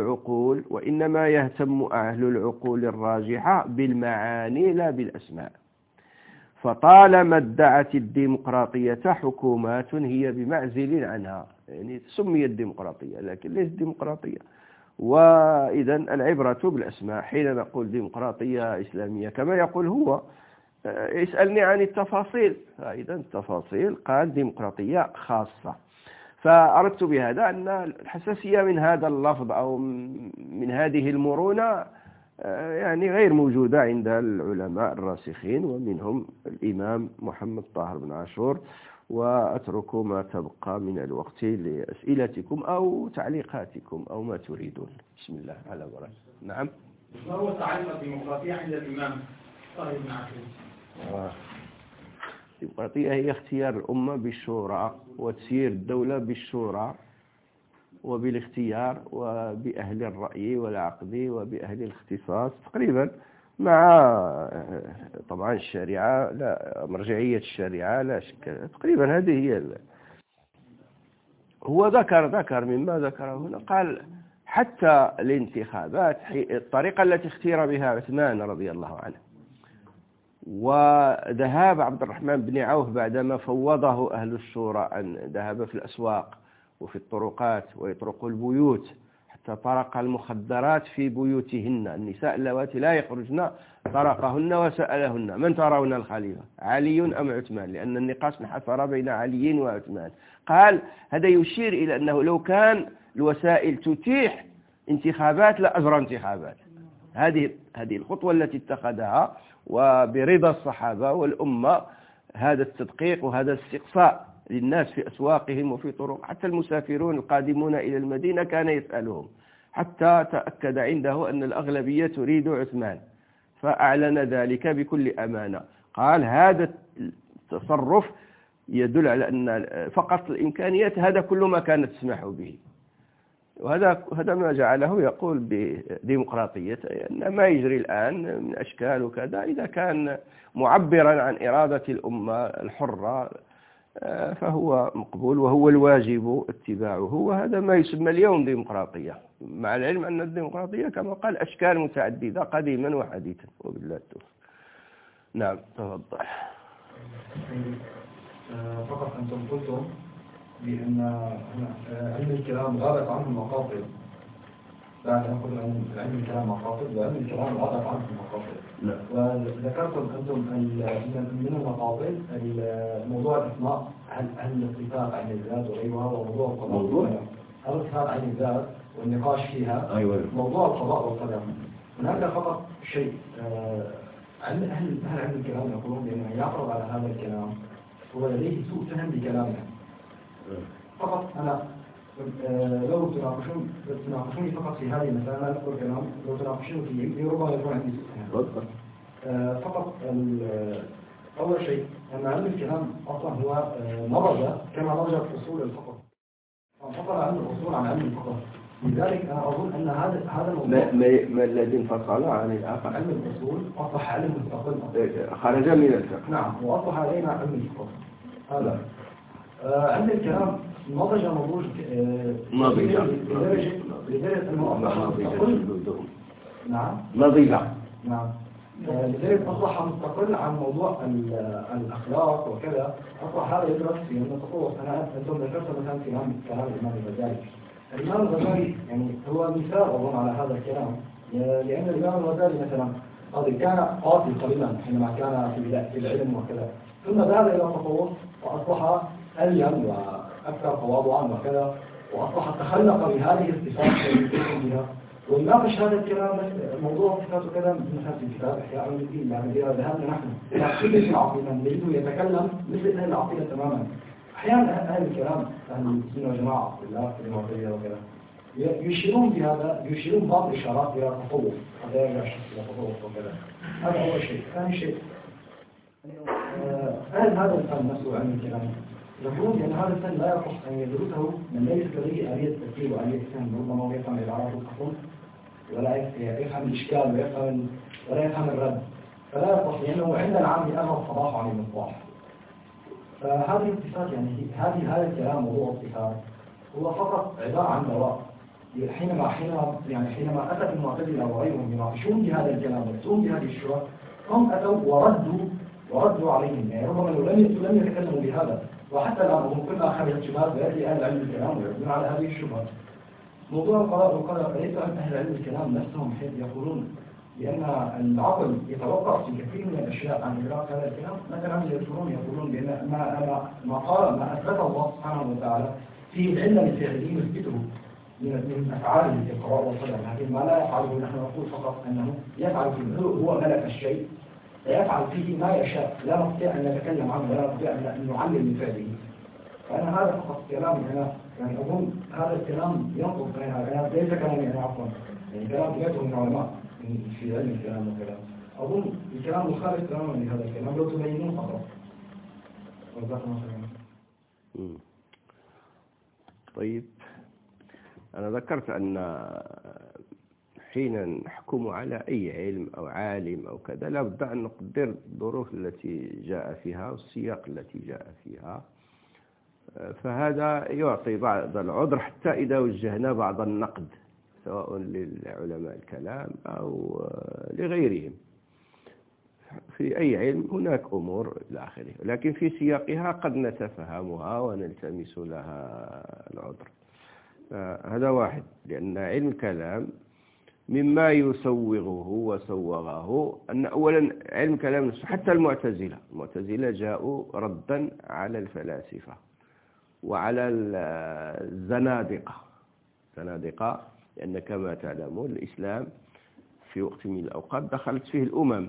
أهل العقول الراجحة بالمعاني لا بالأسماء. فطالما ادعت الديمقراطية حكومات هي بمعزل عنها، يعني سميت ديمقراطية لكن ليست ديمقراطية، وإذا العبرة بالأسماء. حين نقول ديمقراطية إسلامية كما يقول هو، يسألني عن التفاصيل، فإذا التفاصيل قال ديمقراطية خاصة. فأردت بهذا أن الحساسية من هذا اللفظ أو من هذه المرونة يعني غير موجودة عند العلماء الراسخين، ومنهم الإمام محمد طاهر بن عاشور. وأترك ما تبقى من الوقت لأسئلتكم أو تعليقاتكم أو ما تريدون. بسم الله على بركة. نعم. ما هو تعريف الديمقراطية عند الإمام طاهر بن عاشور؟ الديمقراطية هي اختيار الأمة بالشورى وتسيير الدولة بالشورى وبالاختيار وبأهل الرأي والعقد وبأهل الاختصاص تقريبا، مع طبعا الشريعة، لا مرجعية الشريعة لا شك، تقريبا هذه هي هو ذكر مما ذكره هنا، قال حتى الانتخابات الطريقة التي اختير بها عثمان رضي الله عنه، وذهاب عبد الرحمن بن عوف بعدما فوضه أهل الشورى أن ذهب في الأسواق وفي الطرقات ويطرق البيوت حتى طرق المخدرات في بيوتهن، النساء اللواتي لا يخرجن طرقهن وسألهن من ترون الخليفة علي أم عثمان، لأن النقاش انحصر بين علي وعثمان. قال هذا يشير إلى أنه لو كان الوسائل تتيح انتخابات لأجرى انتخابات. هذه الخطوة التي اتخذها وبرضا الصحابة والأمة، هذا التدقيق وهذا الاستقصاء للناس في أسواقهم وفي طرق، حتى المسافرون القادمون إلى المدينة كان يسألهم حتى تأكد عنده أن الأغلبية تريد عثمان، فأعلن ذلك بكل أمانة. قال هذا التصرف يدل على أن فقط الإمكانيات هذا كل ما كانت تسمح به، وهذا ما جعله يقول بديمقراطية، أن ما يجري الآن من أشكال وكذا إذا كان معبرا عن إرادة الأمة الحرة فهو مقبول وهو الواجب اتباعه، وهذا ما يسمى اليوم ديمقراطية، مع العلم أن الديمقراطية كما قال أشكال متعددة قديما وحديثا، وبالله التوفيق. نعم تفضل. فقط أنتم قلتم بأن علم الكلام غابت عنه المقاصد، بعد أن قلنا أن علم الكلام مقاصد وعلم الكلام غابت عنه المقاصد. وذكرتم أنتم من المقاصد موضوع الإسماء عن الاتفاق عن الذات وغيرها، وموضوع القضاء الاتفاق عن الذات والنقاش فيها. أيوة. موضوع القضاء والقدر هناك فقط شيء أهل علم الكلام يقولون بأنه يعرض على هذا الكلام هو لديه سوء فهم بكلامنا. فقط أنا لو تناقشوني فقط في هذه المسألة لا أذكر كلام، لو تناقشوني في ربما يكون عندي سوء فهم. فقط أول شيء أن علم الكلام أصلا هو مرج كما مرج أصول الفقه، انفصل علم الأصول عن علم الفقه. لذلك أنا أظن أن هذا الموضوع ما الذي انفصل عن الآخر؟ علم الأصول أصبح علم مستقل، خرج من الفقه. نعم، وأصبح علينا علم الفقه. هذا علم الكلام نضج لدرجة أنه أصبح مستقل. نعم نعم. لذلك أصبح مستقل عن موضوع الأخلاق وكذا، أصبح هذا يدرس في التصوف. أنتم ذكرت مثلا في كلام الإمام الغزالي. الإمام الغزالي يعني هو مثال أظن على هذا الكلام، لأن الإمام الغزالي مثلا كان قاسي قليلا حينما كان في العلم وكذا، ثم ذهب إلى التصوف وأصبح ألين وأكثر تواضعا وكذا، وأصبح تخلق بهذه الصفات التي يقوم بها ويناقش هذا الكلام. موضوع الصفات وكذا مثل في كتاب إحياء علوم الدين، يعني إذا ذهبنا نحن إلى كل العقيدة نجده يتكلم مثل أهل العقيدة تماما. أحيانا أهل الكلام أهل السنة والجماعة في المعتزلة وكذا يشيرون بهذا، يشيرون بعض الإشارات إلى التصوف، حتى يرجع الشخص إلى التصوف وكذا. هذا أول شيء. ثاني شيء هذا الفن نفسه علم الكلام يقولون بأن هذا الفن لا يصح أن يدرسه من ليس لديه آلية التفكير وآلية الفهم، ربما هو يفهم العبارات الأصل ولا يفهم الإشكال ولا يفهم الرد، فلا يصح، لأنه عند العام أمر الصلاح عن المصلاح. فهذه الصفات يعني هذا الكلام موضوع الصفات هو فقط عبارة عن دواء. حينما أتى المعتزلة وغيرهم يناقشون بهذا الكلام ويأتون بهذه الشبهة، هم أتوا وردوا عليهم، يعني ربما لم يتكلموا بهذا، وحتى الآن هم كل آخر الشبهات ويأتي أهل علم الكلام ويردون على هذه الشبهات. موضوع القضاء والقدر ليس أهل علم الكلام نفسهم يقولون بأن العقل يتوقف في كثير من الأشياء عن إدراك هذا الكلام. مثلا يقولون بأن ما أثبته الله سبحانه وتعالى في العلم الفعلي يثبته من أفعاله في القضاء والقدر، لكن ما لا يفعله نحن نقول فقط أنه يفعل فيه، هو ملك الشيء فيفعل فيه ما يشاء، لا نستطيع أن نتكلم عنه ولا نستطيع أن نعلم من فعله. فأنا هذا فقط كلام يعني أظن هذا الكلام ينقض ليس كلامي أنا عفوا، يعني كلام جاءته من علماء في علم الكلام والكلام. أظن الكلام مخالف تماما لهذا الكلام لو تبينوه فقط. طيب، أنا ذكرت أن حين نحكم على أي علم أو عالم أو كذا لابد أن نقدر الظروف التي جاء فيها والسياق التي جاء فيها، فهذا يعطي بعض العذر حتى إذا وجهنا بعض النقد سواء للعلماء الكلام أو لغيرهم في أي علم هناك أمور إلى آخره، لكن في سياقها قد نتفهمها ونلتمس لها العذر. هذا واحد، لأن علم الكلام مما يسوغه وسوغه أن أولا علم الكلام حتى المعتزلة جاءوا ردا على الفلاسفة وعلى الزنادقة، لأن كما تعلمون الإسلام في وقت من الأوقات دخلت فيه الأمم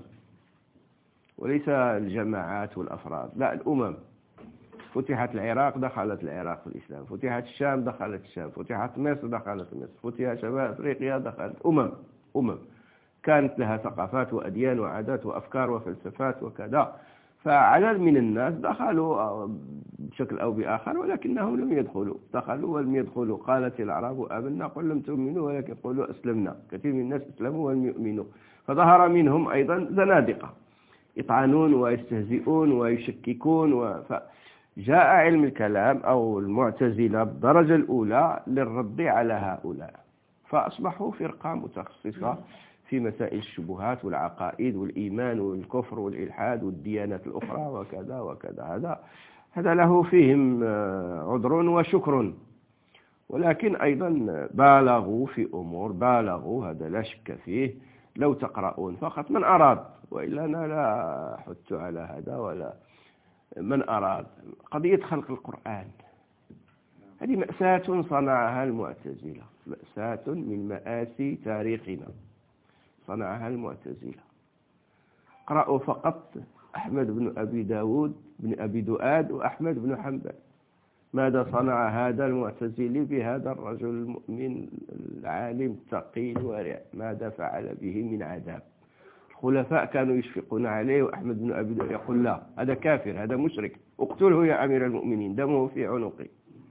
وليس الجماعات والأفراد، لا الأمم. فتحت العراق دخلت العراق في الإسلام، فتحت الشام دخلت الشام، فتحت مصر دخلت مصر، فتحت شمال أفريقيا دخلت أمم كانت لها ثقافات وأديان وعادات وأفكار وفلسفات وكذا، فعدد من الناس دخلوا بشكل أو بآخر ولكنهم لم يدخلوا، ولم يدخلوا. قالت الأعراب آمنا قل لم تؤمنوا ولكن قولوا أسلمنا، كثير من الناس أسلموا ولم يؤمنوا، فظهر منهم أيضا زنادقة يطعنون ويستهزئون ويشككون جاء علم الكلام أو المعتزلة بالدرجة الأولى للرد على هؤلاء، فأصبحوا فرقة متخصصة في مسائل الشبهات والعقائد والإيمان والكفر والإلحاد والديانات الأخرى وكذا وكذا. هذا له فيهم عذر وشكر، ولكن أيضا بالغوا في أمور، هذا لا شك فيه. لو تقرؤون فقط من أراد، وإلا أنا لا أحث على هذا ولا من أراد. قضية خلق القرآن هذه مأساة صنعها المعتزلة، مأساة من مآسي تاريخنا صنعها المعتزلة. قرأوا فقط أحمد بن أبي داود بن أبي دؤاد وأحمد بن حنبل، ماذا صنع هذا المعتزلي بهذا الرجل المؤمن العالم التقي الورع، ماذا فعل به من عذاب. الخلفاء كانوا يشفقون عليه، وأحمد بن أبي دؤاد يقول لا هذا كافر، هذا مشرك، اقتله يا أمير المؤمنين، دمه في عنقي.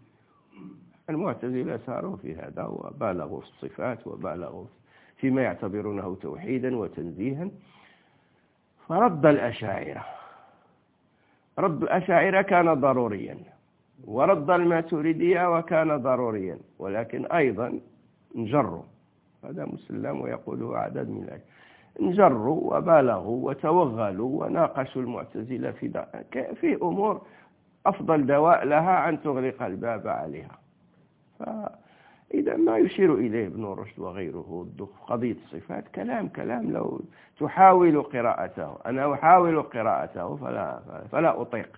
المعتزلة ساروا في هذا وبالغوا في الصفات وبالغوا فيما يعتبرونه توحيدا وتنزيها. فرد الأشاعرة كان ضروريا، ورد الماتريدية وكان ضروريا، ولكن أيضا انجروا، هذا مسلم ويقوله عدد من الأشياء، انجروا وبالغوا وتوغلوا وناقشوا المعتزلة في أمور أفضل دواء لها أن تغلق الباب عليها. فإذا ما يشير إليه ابن رشد وغيره قضية الصفات كلام لو تحاول قراءته، أنا أحاول قراءته فلا أطيق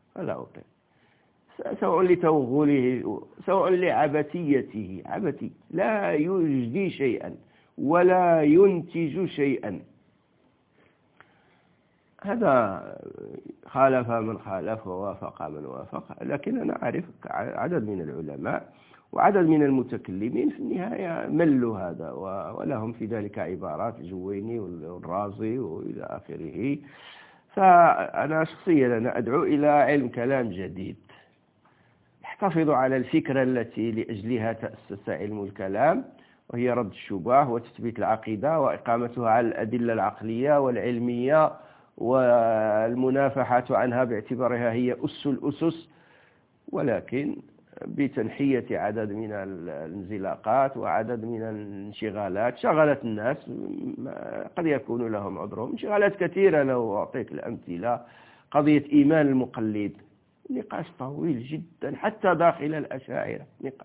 سواء لتوغله سواء لعبثيته، عبثي لا يجدي شيئا ولا ينتج شيئا. هذا خالف من خالف ووافق من وافق، لكن أنا أعرف عدد من العلماء وعدد من المتكلمين في النهاية ملوا هذا، ولهم في ذلك عبارات، الجويني والرازي وإلى آخره. فأنا شخصيا أدعو إلى علم كلام جديد يحتفظ على الفكرة التي لأجلها تأسس علم الكلام، وهي رد الشبهة وتثبيت العقيدة وإقامتها على الأدلة العقلية والعلمية والمنافحة عنها باعتبارها هي أس الأسس، ولكن بتنحية عدد من الانزلاقات وعدد من الانشغالات شغلت الناس، قد يكون لهم عذرهم، انشغالات كثيرة. لو أعطيك الأمثلة، قضية إيمان المقلد نقاش طويل جدا حتى داخل الأشاعرة،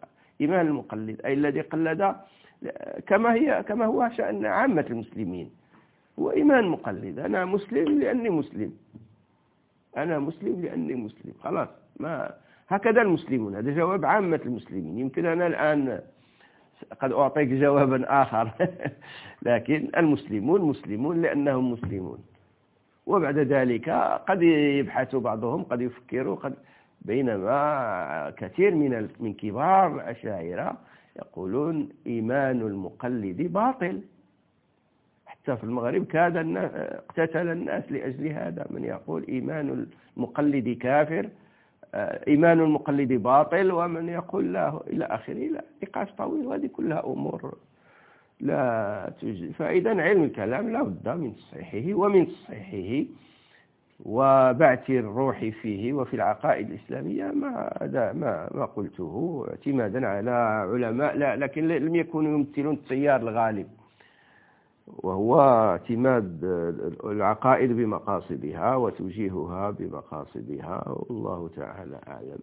إيمان المقلد أي الذي قلد كما هو شأن عامة المسلمين، هو إيمان مقلد. أنا مسلم لأني مسلم، أنا مسلم لأني مسلم، خلاص. ما هكذا المسلمون، هذا جواب عامة المسلمين. يمكن أنا الآن قد أعطيك جوابا آخر لكن المسلمون مسلمون لأنهم مسلمون. وبعد ذلك قد يبحث بعضهم، قد يفكروا، بينما كثير من كبار الأشاعرة يقولون إيمان المقلد باطل. حتى في المغرب كاد اقتتل الناس لأجل هذا، من يقول إيمان المقلد كافر، إيمان المقلد باطل، ومن يقول لا، إلى آخره. لا، نقاش طويل، وهذه كلها أمور لا توجد. فإذا علم الكلام لا بد من تصحيحه ومن تصحيحه وبعث الروح فيه وفي العقائد الإسلامية ما قلته اعتمادا على علماء لكن لم يكونوا يمثلون التيار الغالب، وهو اعتماد العقائد بمقاصدها وتوجيهها بمقاصدها، والله تعالى أعلم.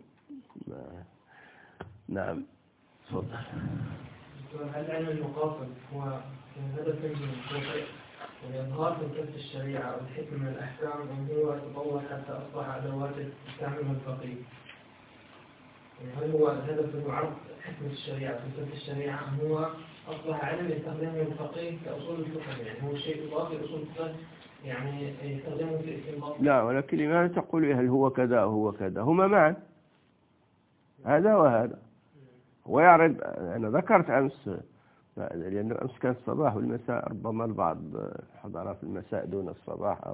نعم، تفضل. هل علم المقاصد هو هدف منه هو إظهار فلسفة الشريعة والحكمة من الأحكام، أم هو تطور حتى أصبح أدوات يستعملها الفقيه؟ هل هو الهدف منه عرض حكمة الشريعة فلسفة الشريعة، أم هو أصبح علم يستخدمه الفقيه كأصول الفقه؟ يعني هو شيء إضافي لأصول الفقه يعني يستخدمه في الاستنباط؟ لا، ولكن لماذا تقول هل هو كذا هو كذا؟ هما معا، هذا وهذا. ويعرض، أنا ذكرت أمس، لأن أمس كان الصباح والمساء، ربما البعض حضر في المساء دون الصباح.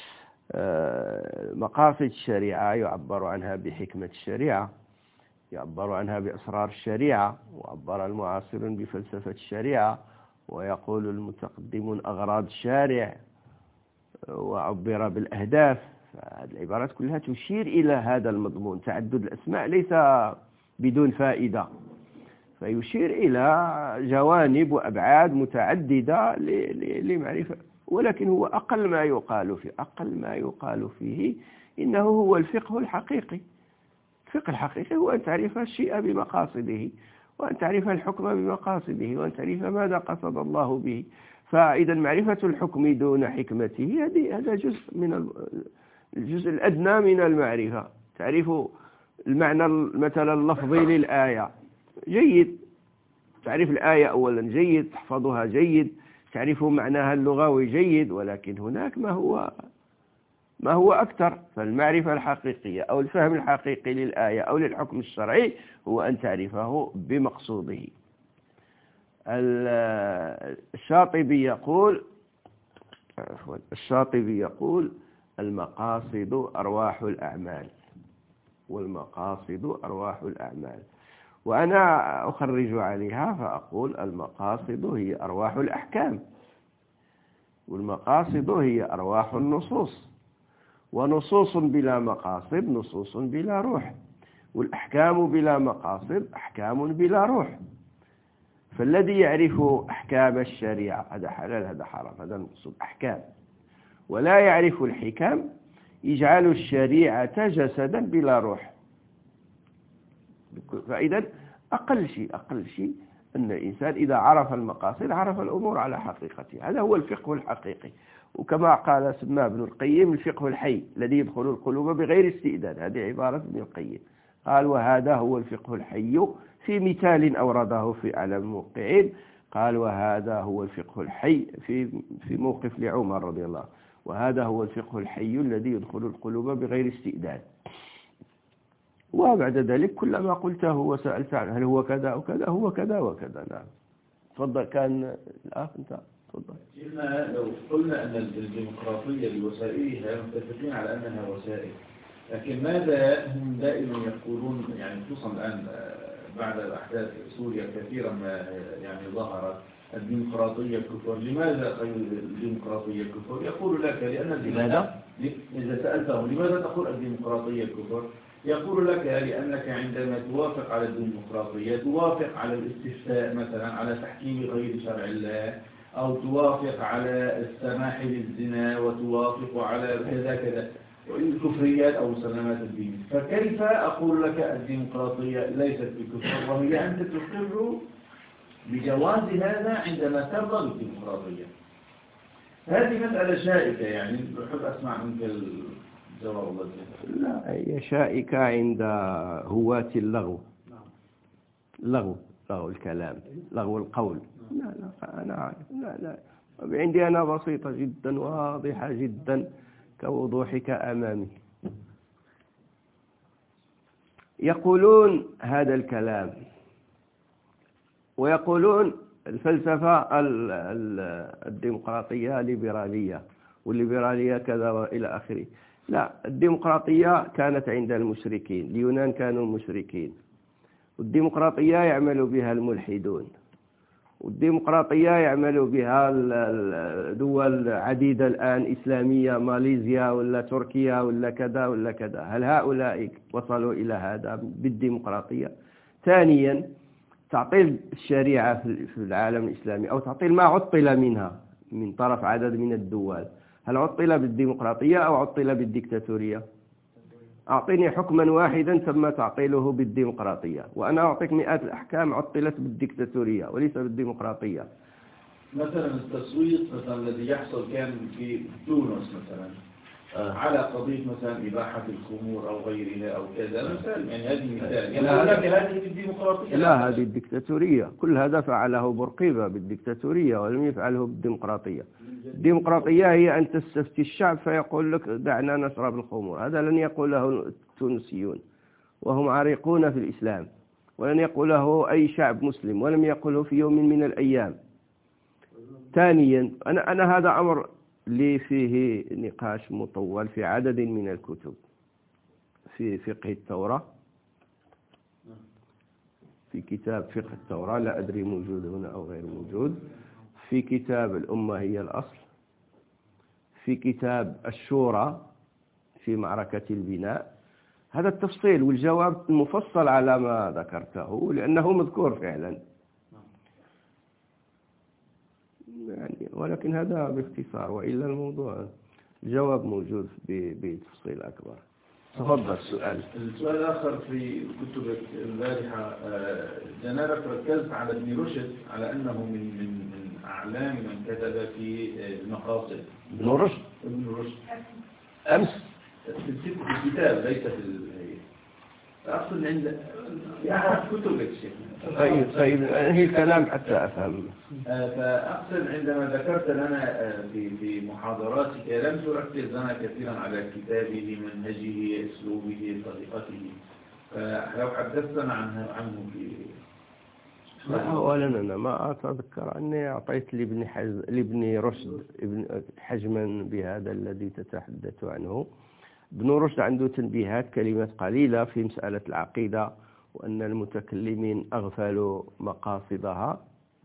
مقاصد الشريعة يعبر عنها بحكمة الشريعة، يعبر عنها بأسرار الشريعة، وعبر المعاصرون بفلسفة الشريعة، ويقول المتقدمون أغراض الشارع، وعبر بالأهداف. هذه العبارات كلها تشير إلى هذا المضمون. تعدد الأسماء ليس بدون فائدة، فيشير إلى جوانب وأبعاد متعددة لمعرفة، ولكن هو أقل ما يقال فيه إنه هو الفقه الحقيقي. الفقه الحقيقي هو أن تعرف الشيء بمقاصده، وأن تعرف الحكم بمقاصده، وأن تعرف ماذا قصد الله به. فإذا معرفة الحكم دون حكمته هذا جزء من الجزء الأدنى من المعرفة. تعرف المعنى مثلا اللفظي للآية جيد، تعرف الآية أولا جيد، تحفظها جيد، تعرف معناها اللغوي جيد، ولكن هناك ما هو أكثر. فالمعرفة الحقيقية أو الفهم الحقيقي للآية أو للحكم الشرعي هو أن تعرفه بمقصوده. الشاطبي يقول المقاصد أرواح الأعمال، والمقاصد أرواح الأعمال. وأنا أخرج عليها فأقول المقاصد هي أرواح الأحكام، والمقاصد هي أرواح النصوص، ونصوص بلا مقاصد نصوص بلا روح، والأحكام بلا مقاصد أحكام بلا روح. فالذي يعرف أحكام الشريعة هذا حلال هذا حرام هذا المقصود أحكام، ولا يعرف الحكم يجعل الشريعة جسدا بلا روح. فإذا أقل شيء أن الإنسان إذا عرف المقاصد عرف الأمور على حقيقتها. هذا هو الفقه الحقيقي. وكما قال سماه ابن القيم الفقه الحي الذي يدخل القلوب بغير استئذان، هذه عبارة ابن القيم. قال وهذا هو الفقه الحي، في مثال أورده في أعلام الموقعين قال وهذا هو الفقه الحي في موقف لعمر رضي الله، وهذا هو الفقه الحي الذي يدخل القلوب بغير استئذان. وبعد ذلك كلما قلته وسألت عنه هل هو كذا وكذا هو كذا وكذا. نعم، تفضل. كان الأخ أنت تفضل. شيخنا لو قلنا أن الديمقراطية بوسائلها متفقين على أنها وسائل، لكن ماذا هم دائما يقولون، يعني خصوصا الآن بعد الأحداث سوريا كثيرا ما يعني ظهرت الديمقراطية كفر. لماذا الديمقراطية كفر؟ يقول لك لأن إذا سألتهم لماذا تقول الديمقراطية كفر؟ يقول لك لأنك عندما توافق على الديمقراطية توافق على الاستفتاء مثلا على تحكيم غير شرع الله، أو توافق على السماح بالزنا، وتوافق على كذا كذا. الكفريات أو مسلمات الدين. فكيف أقول لك الديمقراطية ليست بكفر وهي أنت تقر بجواز هذا عندما ترضى بالديمقراطية؟ هذه مسألة شائكة، يعني بحب أسمع منك الجواب الله. لا، هي شائكة عند هواة اللغو. لغو الكلام، لغو القول. لا أنا عارف. لا عندي أنا بسيطة جدا واضحة جدا كوضوحك أمامي. يقولون هذا الكلام ويقولون الفلسفة الديمقراطية ليبرالية والليبرالية كذا وإلى آخره. لا، الديمقراطية كانت عند المشركين، اليونان كانوا مشركين، والديمقراطية يعمل بها الملحدون، والديمقراطية يعمل بها دول عديدة الآن إسلامية، ماليزيا ولا تركيا ولا كذا ولا كذا. هل هؤلاء وصلوا إلى هذا بالديمقراطية؟ ثانيا، تعطيل الشريعة في العالم الإسلامي أو تعطيل ما عطل منها من طرف عدد من الدول، هل عطل بالديمقراطية أو عطل بالديكتاتورية؟ أعطيني حكما واحدا تم تعطيله بالديمقراطية، وأنا أعطيك مئات الأحكام عطلت بالديكتاتورية وليس بالديمقراطية. مثلا التصويت مثلا الذي يحصل كان في تونس مثلا على قضية مثلا إباحة الخمور أو غيرها أو كذا مثلا، يعني هذه مثال، يعني هذه الديمقراطية. لا، هذه الديكتاتورية. كل هذا فعله بورقيبة بالديكتاتورية ولم يفعله بالديمقراطية. الديمقراطية هي أن تستفتي الشعب فيقول لك دعنا نشرب الخمور. هذا لن يقوله التونسيون وهم عريقون في الإسلام، ولن يقوله أي شعب مسلم، ولم يقوله في يوم من الأيام. ثانيا، أنا هذا أمر لي فيه نقاش مطول في عدد من الكتب، في فقه التوراة، في كتاب فقه التوراة لا أدري موجود هنا أو غير موجود، في كتاب الأمة هي الأصل، في كتاب الشورى في معركة البناء. هذا التفصيل والجواب المفصل على ما ذكرته لأنه مذكور فعلا يعني، ولكن هذا باختصار، وإلا الموضوع الجواب موجود بتفصيل أكبر. تفضل. السؤال الآخر في كتبك البارحة جنابك ركزت على ابن رشد على أنه من أعلام من كتب في المقاصد. ابن رشد أمس في الكتاب ليس في أقصد عند كتبك شيخ. طيب هي الكلام حتى أفهم. فأقصد عندما ذكرت لنا في محاضراتك لم تركز لنا كثيرا على كتابه، منهجه، أسلوبه، طريقته، فلو حدثتنا عنه في أولا أنا ما أتذكر أني أعطيت لابن رشد حجما بهذا الذي تتحدث عنه. ابن رشد عنده تنبيهات كلمات قليلة في مسألة العقيدة، وأن المتكلمين أغفلوا مقاصدها.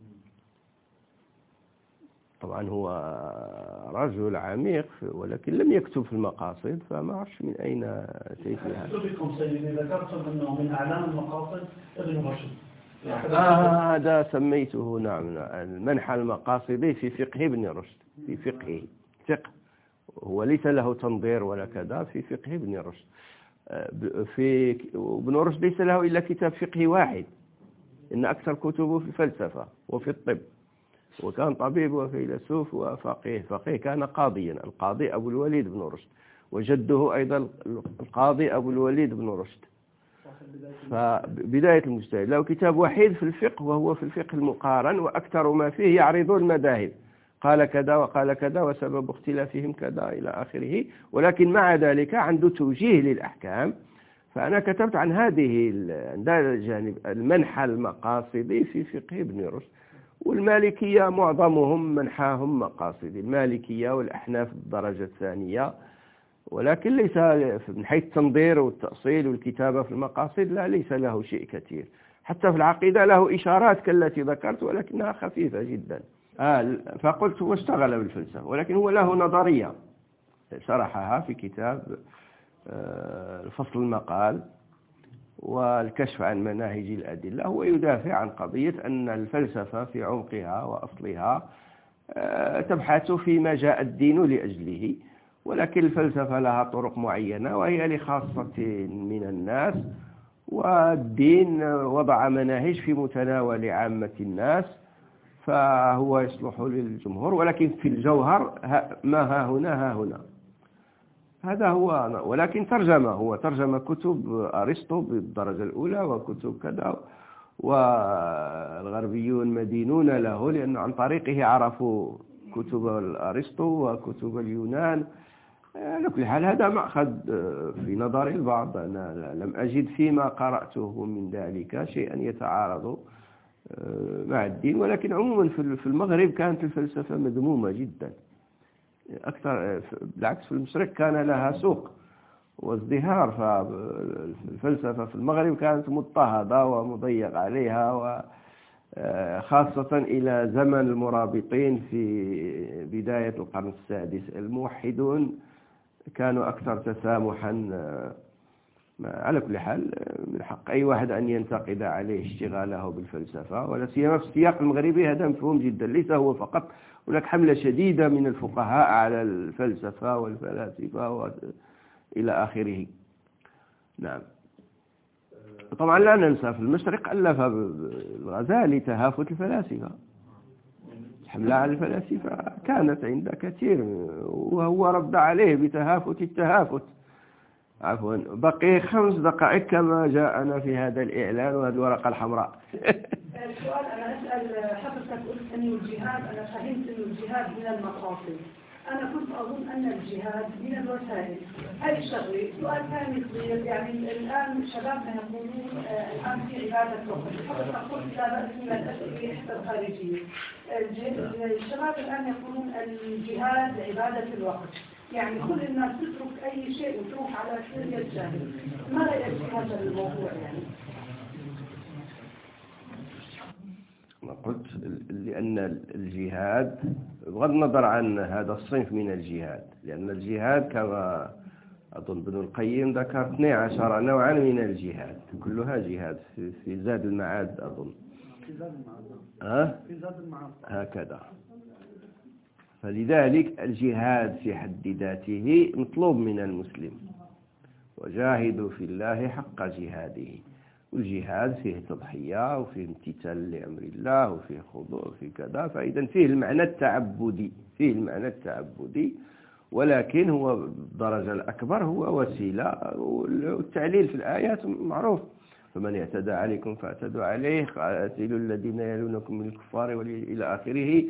طبعا هو رجل عميق ولكن لم يكتب في المقاصد، فما أعرفش من أين أتيت لها. بكم سيدي ذكرتم أنه من أعلام المقاصد ابن رشد. هذا سميته نعم المنحى المقاصدي في فقه ابن رشد، في فقه هو ليس له تنظير ولا كذا، في فقه ابن رشد. في ابن رشد ليس له إلا كتاب فقهي واحد، إن أكثر كتبه في الفلسفة وفي الطب، وكان طبيب وفيلسوف وفقيه كان قاضيا، القاضي أبو الوليد بن رشد، وجده أيضا القاضي أبو الوليد بن رشد. فبداية المجتهد له كتاب وحيد في الفقه، وهو في الفقه المقارن، وأكثر ما فيه يعرض المذاهب، قال كذا وقال كذا وسبب اختلافهم كذا إلى آخره، ولكن مع ذلك عنده توجيه للأحكام. فأنا كتبت عن هذا الجانب المنحى المقاصدي في فقه ابن رشد. والمالكية معظمهم منحاهم مقاصدي، المالكية والأحناف الدرجة الثانية، ولكن ليس من حيث التنظير والتأصيل والكتابة في المقاصد لا، ليس له شيء كثير. حتى في العقيدة له إشارات كالتي ذكرت ولكنها خفيفة جدا. فقلت هو اشتغل بالفلسفة، ولكن هو له نظرية شرحها في كتاب الفصل المقال والكشف عن مناهج الأدلة. هو يدافع عن قضية أن الفلسفة في عمقها وأصلها تبحث فيما جاء الدين لأجله، ولكن الفلسفة لها طرق معينة وهي لخاصة من الناس، والدين وضع مناهج في متناول عامة الناس فهو يصلح للجمهور، ولكن في الجوهر ما ها هنا هذا هو. ولكن هو ترجم كتب أرسطو بالدرجة الأولى وكتب كذا، والغربيون مدينون له لأن عن طريقه عرفوا كتب أرسطو وكتب اليونان. على كل حال هذا مأخذ في نظر البعض، أنا لم أجد فيما قرأته من ذلك شيئا يتعارض مع الدين. ولكن عموما في المغرب كانت الفلسفة مذمومة جدا أكثر، بالعكس في المشرق كان لها سوق وازدهار. فالفلسفة في المغرب كانت مضطهدة ومضيق عليها، وخاصة إلى زمن المرابطين في بداية القرن السادس. الموحدون كانوا أكثر تسامحا. على كل حال من حق أي واحد أن ينتقد عليه اشتغاله بالفلسفة، ولا سيما في السياق المغربي هذا مفهوم جدا. ليس هو فقط، هناك حملة شديدة من الفقهاء على الفلسفة والفلاسفة إلى آخره. نعم. طبعا لا ننسى في المشرق ألف الغزالي تهافت الفلاسفة. الحملة على الفلاسفة كانت عند كثير، وهو رد عليه بتهافت التهافت. عفوا، بقي 5 دقائق كما جاءنا في هذا الإعلان وهذه الورقة الحمراء. السؤال أنا أسأل حضرتك، قلت أن الجهاد، أنا فهمت أن الجهاد من المقاصد، أنا كنت أظن أن الجهاد من الوسائل. هذه شغلة. سؤال ثاني صغير، يعني الآن شبابنا يقولون الآن في عبادة الوقت، حضرتك قلت لا بأس من الأسئلة حتى الخارجية. الشباب الآن يقولون الجهاد عبادة الوقت، يعني كل الناس تترك أي شيء وتروح على سوريا الجاهل. ما رأيك في هذا الموضوع يعني؟ قلت لأن الجهاد بغض النظر عن هذا الصنف من الجهاد، لأن الجهاد كما أظن ابن القيم ذكر 12 نوعا من الجهاد، كلها جهاد في زاد المعاد أظن. في زاد المعاد هكذا. فلذلك الجهاد في حد ذاته مطلوب من المسلم، وجاهدوا في الله حق جهاده. والجهاد فيه تضحية وفيه امتثال لأمر الله وفيه خضوع وفيه كذا، فإذا فيه المعنى التعبدي، ولكن هو الدرجة الأكبر هو وسيلة. والتعليل في الآيات معروف: فمن اعتدى عليكم فاعتدوا عليه، قاتلوا الذين يلونكم من الكفار إلى آخره.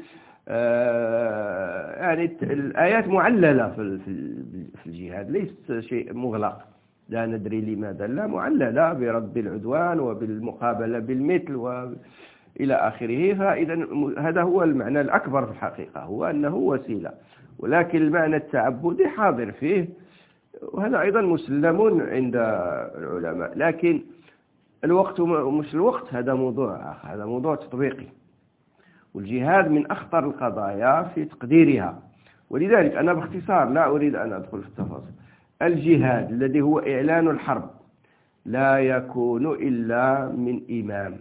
يعني الآيات معللة في الجهاد، ليس شيء مغلق لا ندري لماذا، لا، معللة برد العدوان وبالمقابلة بالمثل وإلى آخره. فإذا هذا هو المعنى الأكبر في الحقيقة، هو أنه وسيلة، ولكن المعنى التعبدي حاضر فيه، وهذا أيضا مسلم عند العلماء. لكن الوقت مش الوقت، هذا موضوع آخر، هذا موضوع تطبيقي. والجهاد من أخطر القضايا في تقديرها، ولذلك أنا باختصار لا أريد أن أدخل في التفاصيل. الجهاد الذي هو إعلان الحرب لا يكون إلا من إمام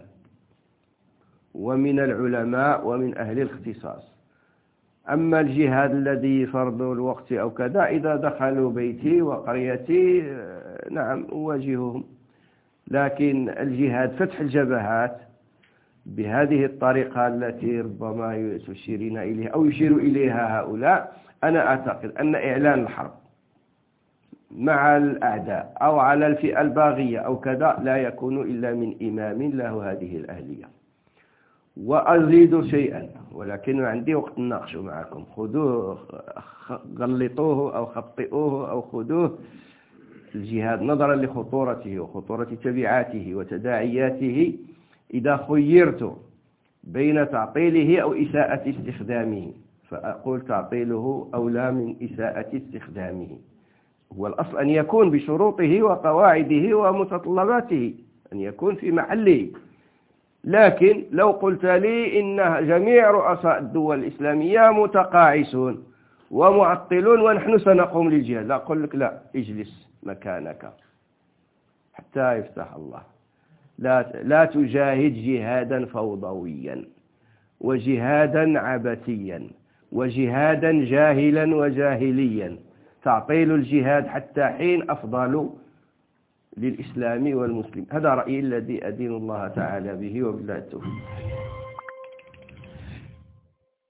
ومن العلماء ومن أهل الاختصاص. أما الجهاد الذي فرض الوقت أو كذا، إذا دخلوا بيتي وقريتي نعم أواجههم. لكن الجهاد فتح الجبهات بهذه الطريقة التي ربما تشيرين إليها أو يشير إليها هؤلاء، أنا أعتقد أن إعلان الحرب مع الأعداء أو على الفئة الباغية أو كذا لا يكون إلا من إمام له هذه الأهلية. وأزيد شيئا، ولكن عندي وقت نناقش معكم. خذوه، غلطوه أو خطئوه أو خذوه. الجهاد نظرا لخطورته وخطورة تبعاته وتداعياته، إذا خيرت بين تعطيله أو إساءة استخدامه، فأقول تعطيله أولى من إساءة استخدامه. هو الأصل أن يكون بشروطه وقواعده ومتطلباته، أن يكون في محله. لكن لو قلت لي إن جميع رؤساء الدول الإسلامية متقاعسون ومعطلون ونحن سنقوم للجهاد، لا أقول لك لا، اجلس مكانك حتى يفتح الله. لا تجاهد جهادا فوضويا وجهادا عبثيا وجهادا جاهلا وجاهليا. تعطيل الجهاد حتى حين أفضل للإسلام والمسلم. هذا رأيي الذي أدين الله تعالى به، وبالله التوفيق.